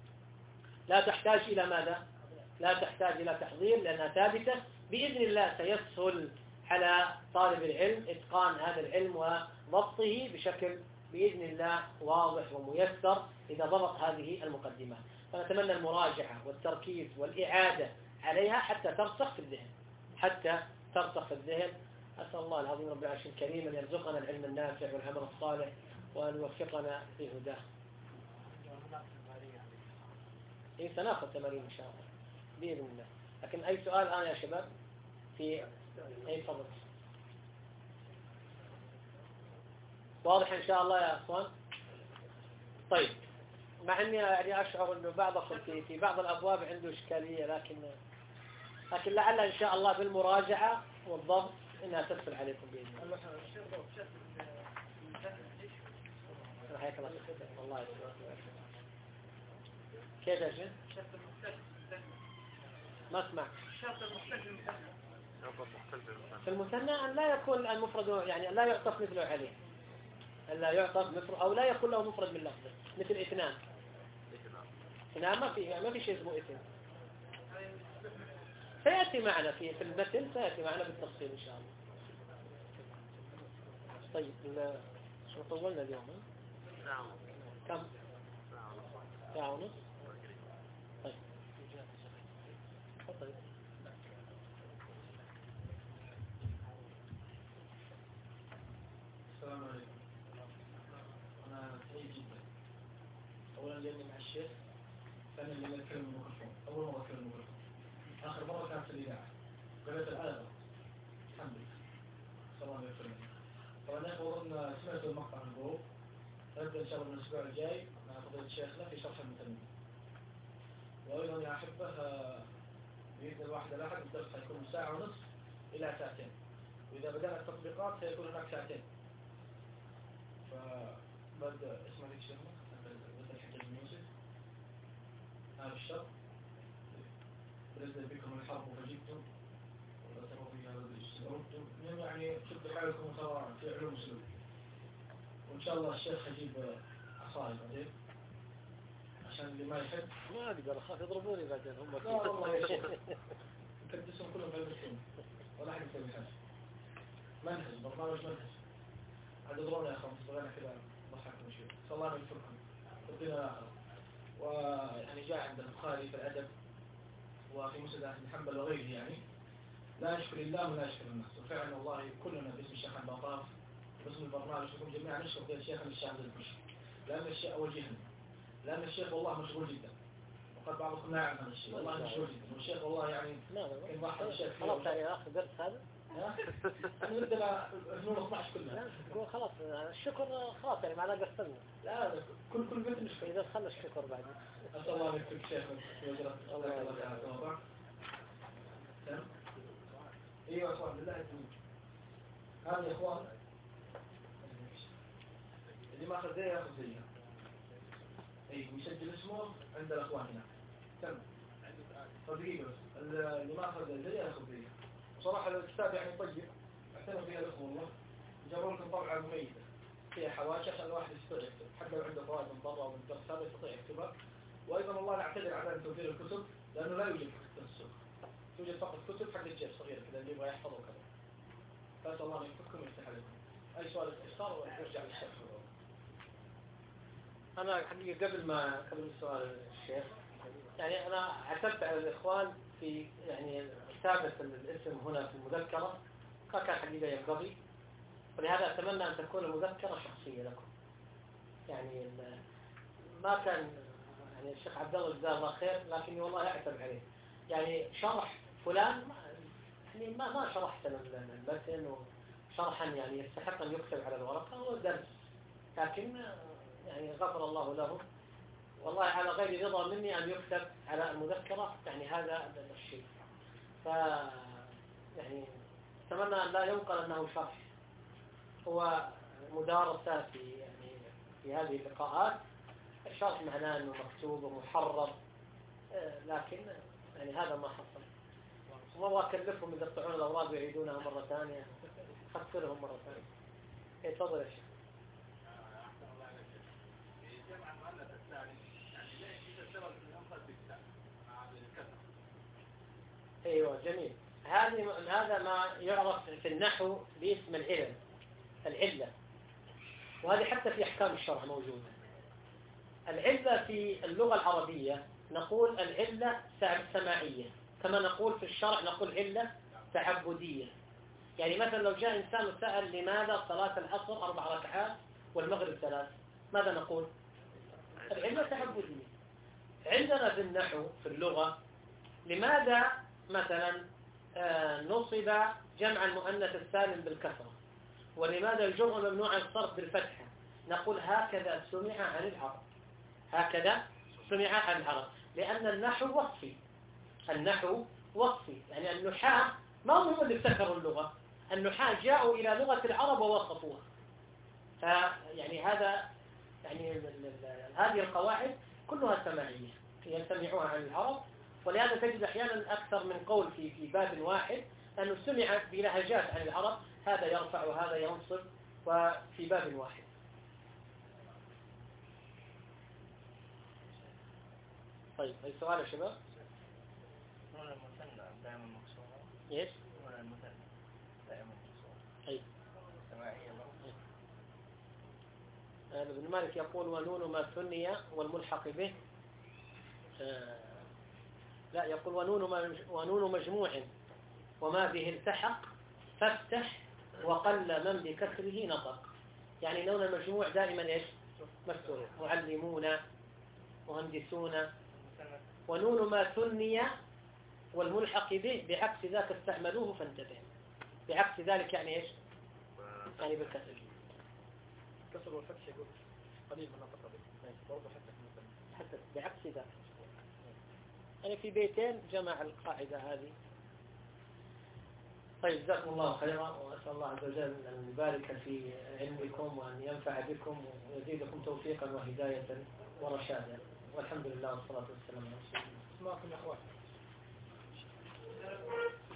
لا تحتاج إلى ماذا؟ لا تحتاج إلى تحضير لأنها ثابتة. بإذن الله سيسهل على طالب العلم إتقان هذا العلم وضبطه بشكل بإذن الله واضح وميسر إذا ضبط هذه المقدمات. فنتمنى المراجعة والتركيز والإعادة عليها حتى ترسخ في الذهن حتى ترسخ في الذهن. أسأل الله العظيم رب العرش الكريم أن يرزقنا العلم النافع والعمل الصالح وأن يوفقنا في هداه. إيه سناخذ تمارين إن شاء الله بإذن الله. لكن أي سؤال الآن يا شباب في أي فضل واضح إن شاء الله يا أخوان؟ طيب مع أني يعني أشعر أنه بعضكم في في بعض الأبواب عنده إشكالية، لكن لكن لعل إن شاء الله بالمراجعة والضبط إنها تسهل عليكم بإذن الله. حياك الله والله كيف يا شيخ؟ ما اسمع. في المثنى أن لا يكون المفرد يعني لا يعطف مثله عليه، لا يعطف مثله أو لا يكون له مفرد من لفظه مثل اثنان. اثنان ما في ما في شيء اسمه اثنان. سيأتي معنا في في المتن، سيأتي معنا بالتفصيل إن شاء الله. طيب شو طولنا اليوم؟ ساعة كم؟ ساعة ونص. طيب طيب السلام عليكم. أنا سعيد جدا، أولا لأني مع الشيخ، ثانيا لأني أتكلم الميكروفون، أول مرة أتكلم الميكروفون، آخر مرة كانت في الإذاعة، قريت الآية الحمد لله، صلى الله عليه وسلم. طبعا يا أخوة أظن سمعت المقطع من الجروب، نبدأ إن شاء الله من الأسبوع الجاي مع فضيلة شيخنا في شرح المتنين. وأيضا يا أحبة بإذن الواحد الأحد الدرس سيكون من ساعة ونصف إلى ساعتين، وإذا بدأنا التطبيقات سيكون هناك ساعتين. فبدأ اسمه ذيك شيخنا بدأ الحجاج بن يوسف هذا الشر بنزل بكم الحرب فجئتم ولا تروا في هذا الاستدردتم، يعني شدوا حالكم ترى في علوم سلوك. وإن شاء الله الشيخ يجيب عصاي بعدين عشان اللي ما يحب ما أقدر أخاف يضربوني بعدين هم. لا والله يا شيخ كدسهم كلهم في المسلمين ولا حد يسوي حاجة. منهج برنامج منهج عاد يضربنا يا أخوان بغينا كذا ضحكنا شوي. صلى الله عليه وسلم ربنا الآخرة. ويعني جاء عند البخاري في الأدب وفي مسند أحمد بن حنبل وغيره، يعني لا يشكر الله ولا يشكر الناس. وفعلا والله كلنا باسم الشيخ عبد الطاف باسم البرنامج بكم جميعا نشكر فيه الشيخ الشام الكشري، لأن الشيخ أوجهنا، لأن الشيخ والله مشغول جدا، وقد بعضكم لا يعلم هذا الشيء، والله مشغول جدا. والشيخ والله يعني كان واحد الشيخ خلاص يعني آخر درس هذا. أنا بدنا فنون اثني عشر كلها. خلاص الشكر خلاص يعني معناه قفلنا. لا كل كل بيت نشكر. إذا خلى الشكر بعد. أسأل الله أن يكفيك شيخ ويجرك الله تعالى توضع. تمام. أيها أخوان بالله الدين. هذا يا أخوان اللي ما أخذ زي يأخذ زيها. أي ويسجل اسمه عند الأخوان هنا. تمام. فدقيقة بس اللي ما أخذ زي يأخذ زيها. وصراحة الكتاب يعني طيب اعتنوا فيها الأخوة والله. جابوا لكم طبعة مميزة فيها حواشي عشان الواحد يستطيع يكتب، حتى لو عنده فوائد من برا ومن الدرس هذا يستطيع يكتبها. وأيضا والله نعتذر عن عدم توفير الكتب لأنه لا يوجد كتب في السوق، توجد فقط كتب حق الجيب صغيرة كذا اللي يبغى يحفظه كذا. فأسأل الله أن يفككم ويفتح عليكم. أي سؤال استفسار ويرجع للشيخ. أنا حقيقة قبل ما قبل السؤال الشيخ يعني أنا عتبت على الإخوان في يعني كتابة الاسم هنا في المذكرة، ما كان حقيقة ينبغي، ولهذا أتمنى أن تكون المذكرة شخصية لكم. يعني ما كان يعني الشيخ عبد الله جزاه الله خير لكني والله أعتب عليه، يعني شرح فلان يعني ما ما شرحت المتن وشرحا يعني يستحق أن يكتب على الورقة، هو درس لكن يعني غفر الله له، والله على غير رضا مني أن يكتب على المذكرة يعني هذا الشيء. ف يعني أتمنى أن لا ينقل أنه شرح، هو مدارسة في يعني في هذه اللقاءات. الشرح معناه أنه مكتوب ومحرر، لكن يعني هذا ما حصل. وما أكلفهم يقطعون الأوراق ويعيدونها مرة ثانية، خسرهم مرة ثانية. تفضل يا شيخ. ايوه جميل. هذه هذا ما يعرف في النحو باسم العلل، العله، وهذه حتى في احكام الشرع موجوده. العله في اللغه العربيه نقول العله سماعيه، كما نقول في الشرع نقول عله تعبديه. يعني مثلا لو جاء انسان وسال لماذا صلاه العصر اربع ركعات والمغرب ثلاث، ماذا نقول؟ العله تعبديه. عندنا في النحو في اللغه لماذا مثلا نصب جمع المؤنث السالم بالكسرة، ولماذا الجمع ممنوع الصرف بالفتحة؟ نقول هكذا سمع عن العرب، هكذا سمع عن العرب، لأن النحو وصفي. النحو وصفي يعني النحاة ما هم اللي ابتكروا اللغة، النحاة جاءوا إلى لغة العرب ووصفوها. فيعني هذا يعني هذه القواعد كلها سماعية يسمعوها عن العرب، ولهذا تجد أحيانا أكثر من قول في في باب واحد أنه سمع بلهجات عن العرب، هذا يرفع وهذا ينصب، وفي باب واحد. طيب أي سؤال يا شباب؟ المثنى دائما مكسورة. ايش؟ ولا المثنى دائما مكسورة. اي سماعية له. ابن مالك يقول ونون ما ثني والملحق به آه لا يقول ونون ما ونون مجموع وما به التحق فافتح وقل من بكسره نطق. يعني نون المجموع دائما ايش؟ مفتوح. معلمون، مهندسون. ونون ما ثني والملحق به بعكس ذاك استعملوه فانتبه. بعكس ذلك يعني ايش؟ يعني بالكسر. كسر والفتح يقول قليل من نطق به برضه حتى في حتى بعكس ذلك. يعني في بيتين جمع القاعدة هذه. طيب جزاكم الله خيرا، وأسأل الله عز وجل أن يبارك في علمكم وأن ينفع بكم ويزيدكم توفيقا وهداية ورشادا، والحمد لله والصلاة والسلام على رسول الله. اسمعكم يا أخوان.